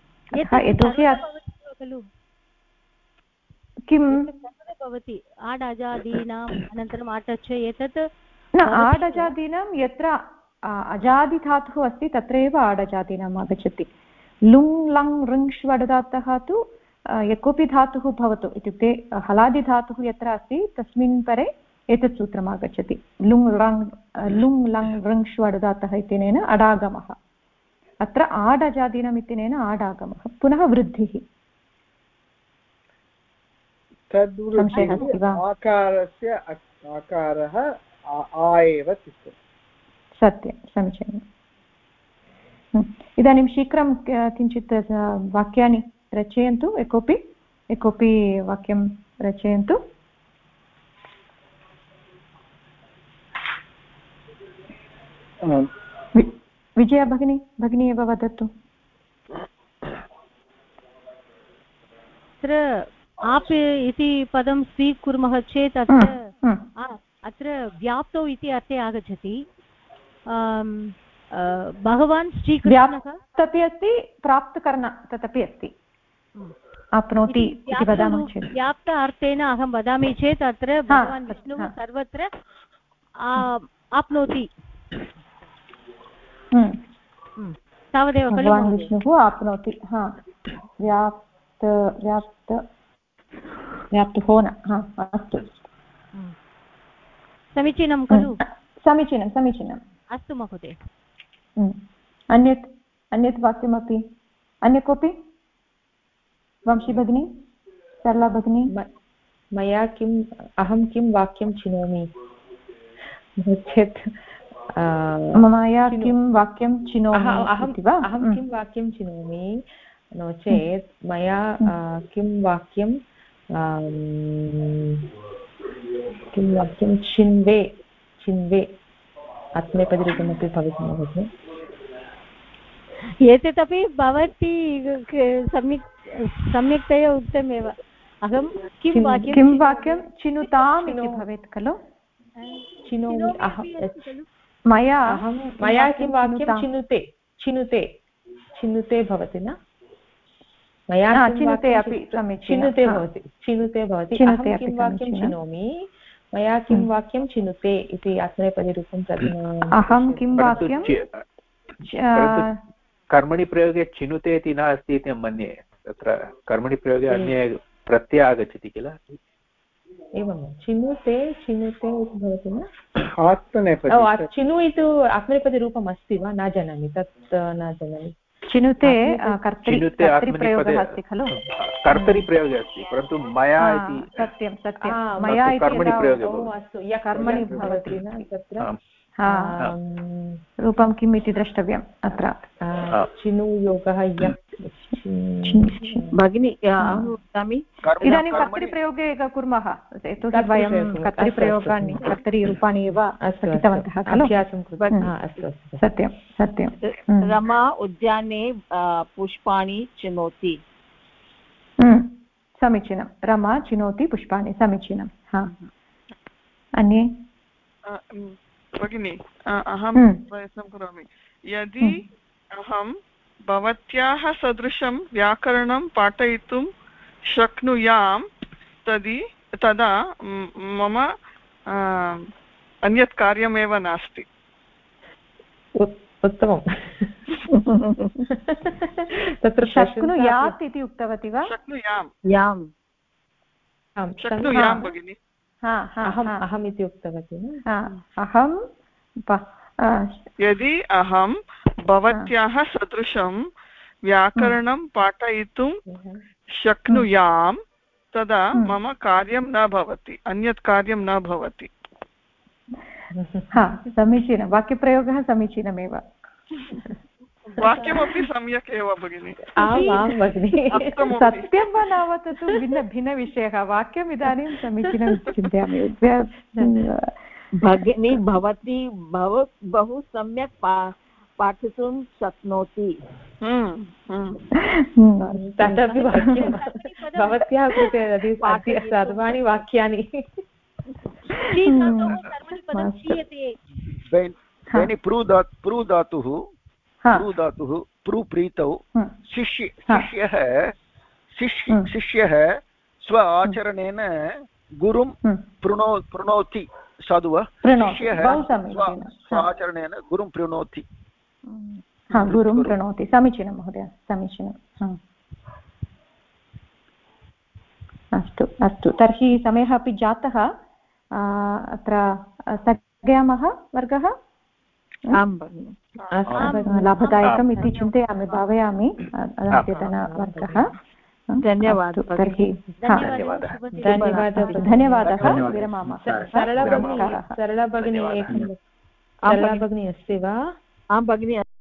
किं भवति आडजादीनाम् अनन्तरम् आटश्च एतत् आडजादीनां यत्र अजादिधातुः अस्ति तत्रैव आडजादीनाम् आगच्छति लुङ् लङ् ऋङ्ष्वडधातः तु यः कोऽपि धातुः भवतु इत्युक्ते हलादिधातुः यत्र अस्ति तस्मिन् परे एतत् सूत्रम् आगच्छति लुङ् लङ् ऋङ्ष्वडधातः इत्यनेन अडागमः अत्र आडजादीनम् इत्यनेन आडागमः पुनः वृद्धिः आकारस्य आकारः आ एव तिष्ठति सत्यं समीचीनम् इदानीं शीघ्रं किञ्चित् वाक्यानि रचयन्तु एकोपि वाक्यं रचयन्तु विजया भगिनी एव वदतु अत्र आप् इति पदं स्वीकुर्मः चेत् अत्र व्याप्तौ इति अर्थे आगच्छति भगवान् श्रीकृष्णः तदपि अस्ति प्राप्तकर्ण तदपि अस्ति आप्नोति इति वदामः चेत् व्याप्त अर्थेन अहं वदामि चेत् अत्र भगवान् विष्णुः सर्वत्र आप्नोति तावदेव खलु भगवान् विष्णुः आप्नोति व्याप्तुः न अस्तु समीचीनं खलु समीचीनम् अस्तु महोदय अन्यत् वाक्यमपि अन्य कोऽपि वंशी भगिनी सरला भगिनी अहं किं वाक्यं चिनोमि चेत् मया किं वाक्यं चिनोमि अहं किं वाक्यं चिनोमि नो चेत् मया किं वाक्यं चिन्वे आत्मनेपदरूपमपि भवितुमर्हति एतदपि भवती सम्यक्तया उक्तमेव अहं किं वाक्यं चिनुताम् इति भवेत् खलु चिनोमि मया किं वाक्यं चिनुते भवति न मया चिनुते अपि चिनुते भवति अहं किं वाक्यं चिनोमि मया किं वाक्यं चिनुते इति आत्मनेपदीरूपं अहं किं वाक्यं कर्मणि प्रयोगे चिनुते इति न अस्ति इति मन्ये तत्र कर्मणि प्रयोगे अन्ये प्रत्यय आगच्छति किल एवं चिनुते इति भवति न आत्मनेपदी चिनु इति आत्मनेपदीरूपम् अस्ति वा न जानामि तत् न जानामि चिनुते कर्तरिप्रयोगः अस्ति खलु कर्तरिप्रयोगे अस्ति परन्तु मया इति सत्यं मया इति कर्मणि प्रयोगे अस्तु यः कर्मणि भवति न तत्र रूपं किम् इति द्रष्टव्यम् अत्र चिनुयोगः भगिनी अहं वदामि इदानीं कर्तरिप्रयोगे कुर्मः यतोहि वयं कर्तरिप्रयोगानि कर्तरिरूपाणि एव पठितवन्तः खलु सत्यं सत्यं रमा उद्याने पुष्पाणि चिनोति समीचीनं रमा चिनोति पुष्पाणि समीचीनं हा अन्ये भगिनि अहं प्रयत्नं करोमि यदि अहं भवत्याः सदृशं व्याकरणं पाठयितुं शक्नुयां तदा मम अन्यत् कार्यमेव नास्ति उत्तमम् तत्र शक्नुयात् इति उक्तवती वा शक्नुयां भगिनि अहम् इति उक्तवती अहं यदि अहं भवत्याः सदृशं व्याकरणं पाठयितुं शक्नुयां तदा मम कार्यं न भवति अन्यत् कार्यं न भवति समीचीनं वाक्यप्रयोगः समीचीनमेव वाक्यमपि सम्यक् एव भगिनि सत्यं वा न वा तत्तु भिन्नविषयः वाक्यम् इदानीं समीचीनं चिन्तयामि भगिनी भवती बहु सम्यक् पाठितुं शक्नोति तदपि वाक्यं भवत्याः कृते सर्वाणि वाक्यानि प्रीतौ शिष्यः स्व आचरणेन गुरुं प्रणोति साधु वा शिष्यः स्व आचरणेन गुरुं प्रणोति गुरुं प्रणोति समीचीनं महोदय समीचीनम् अस्तु अस्तु तर्हि समयः अपि जातः अत्र स्थगयामः वर्गः लाभदायकम् इति चिन्तयामि भावयामि अद्यतनवर्गः धन्यवादः तर्हि धन्यवादः विरमामः सरला भगिनी अस्ति वा आं भगिनी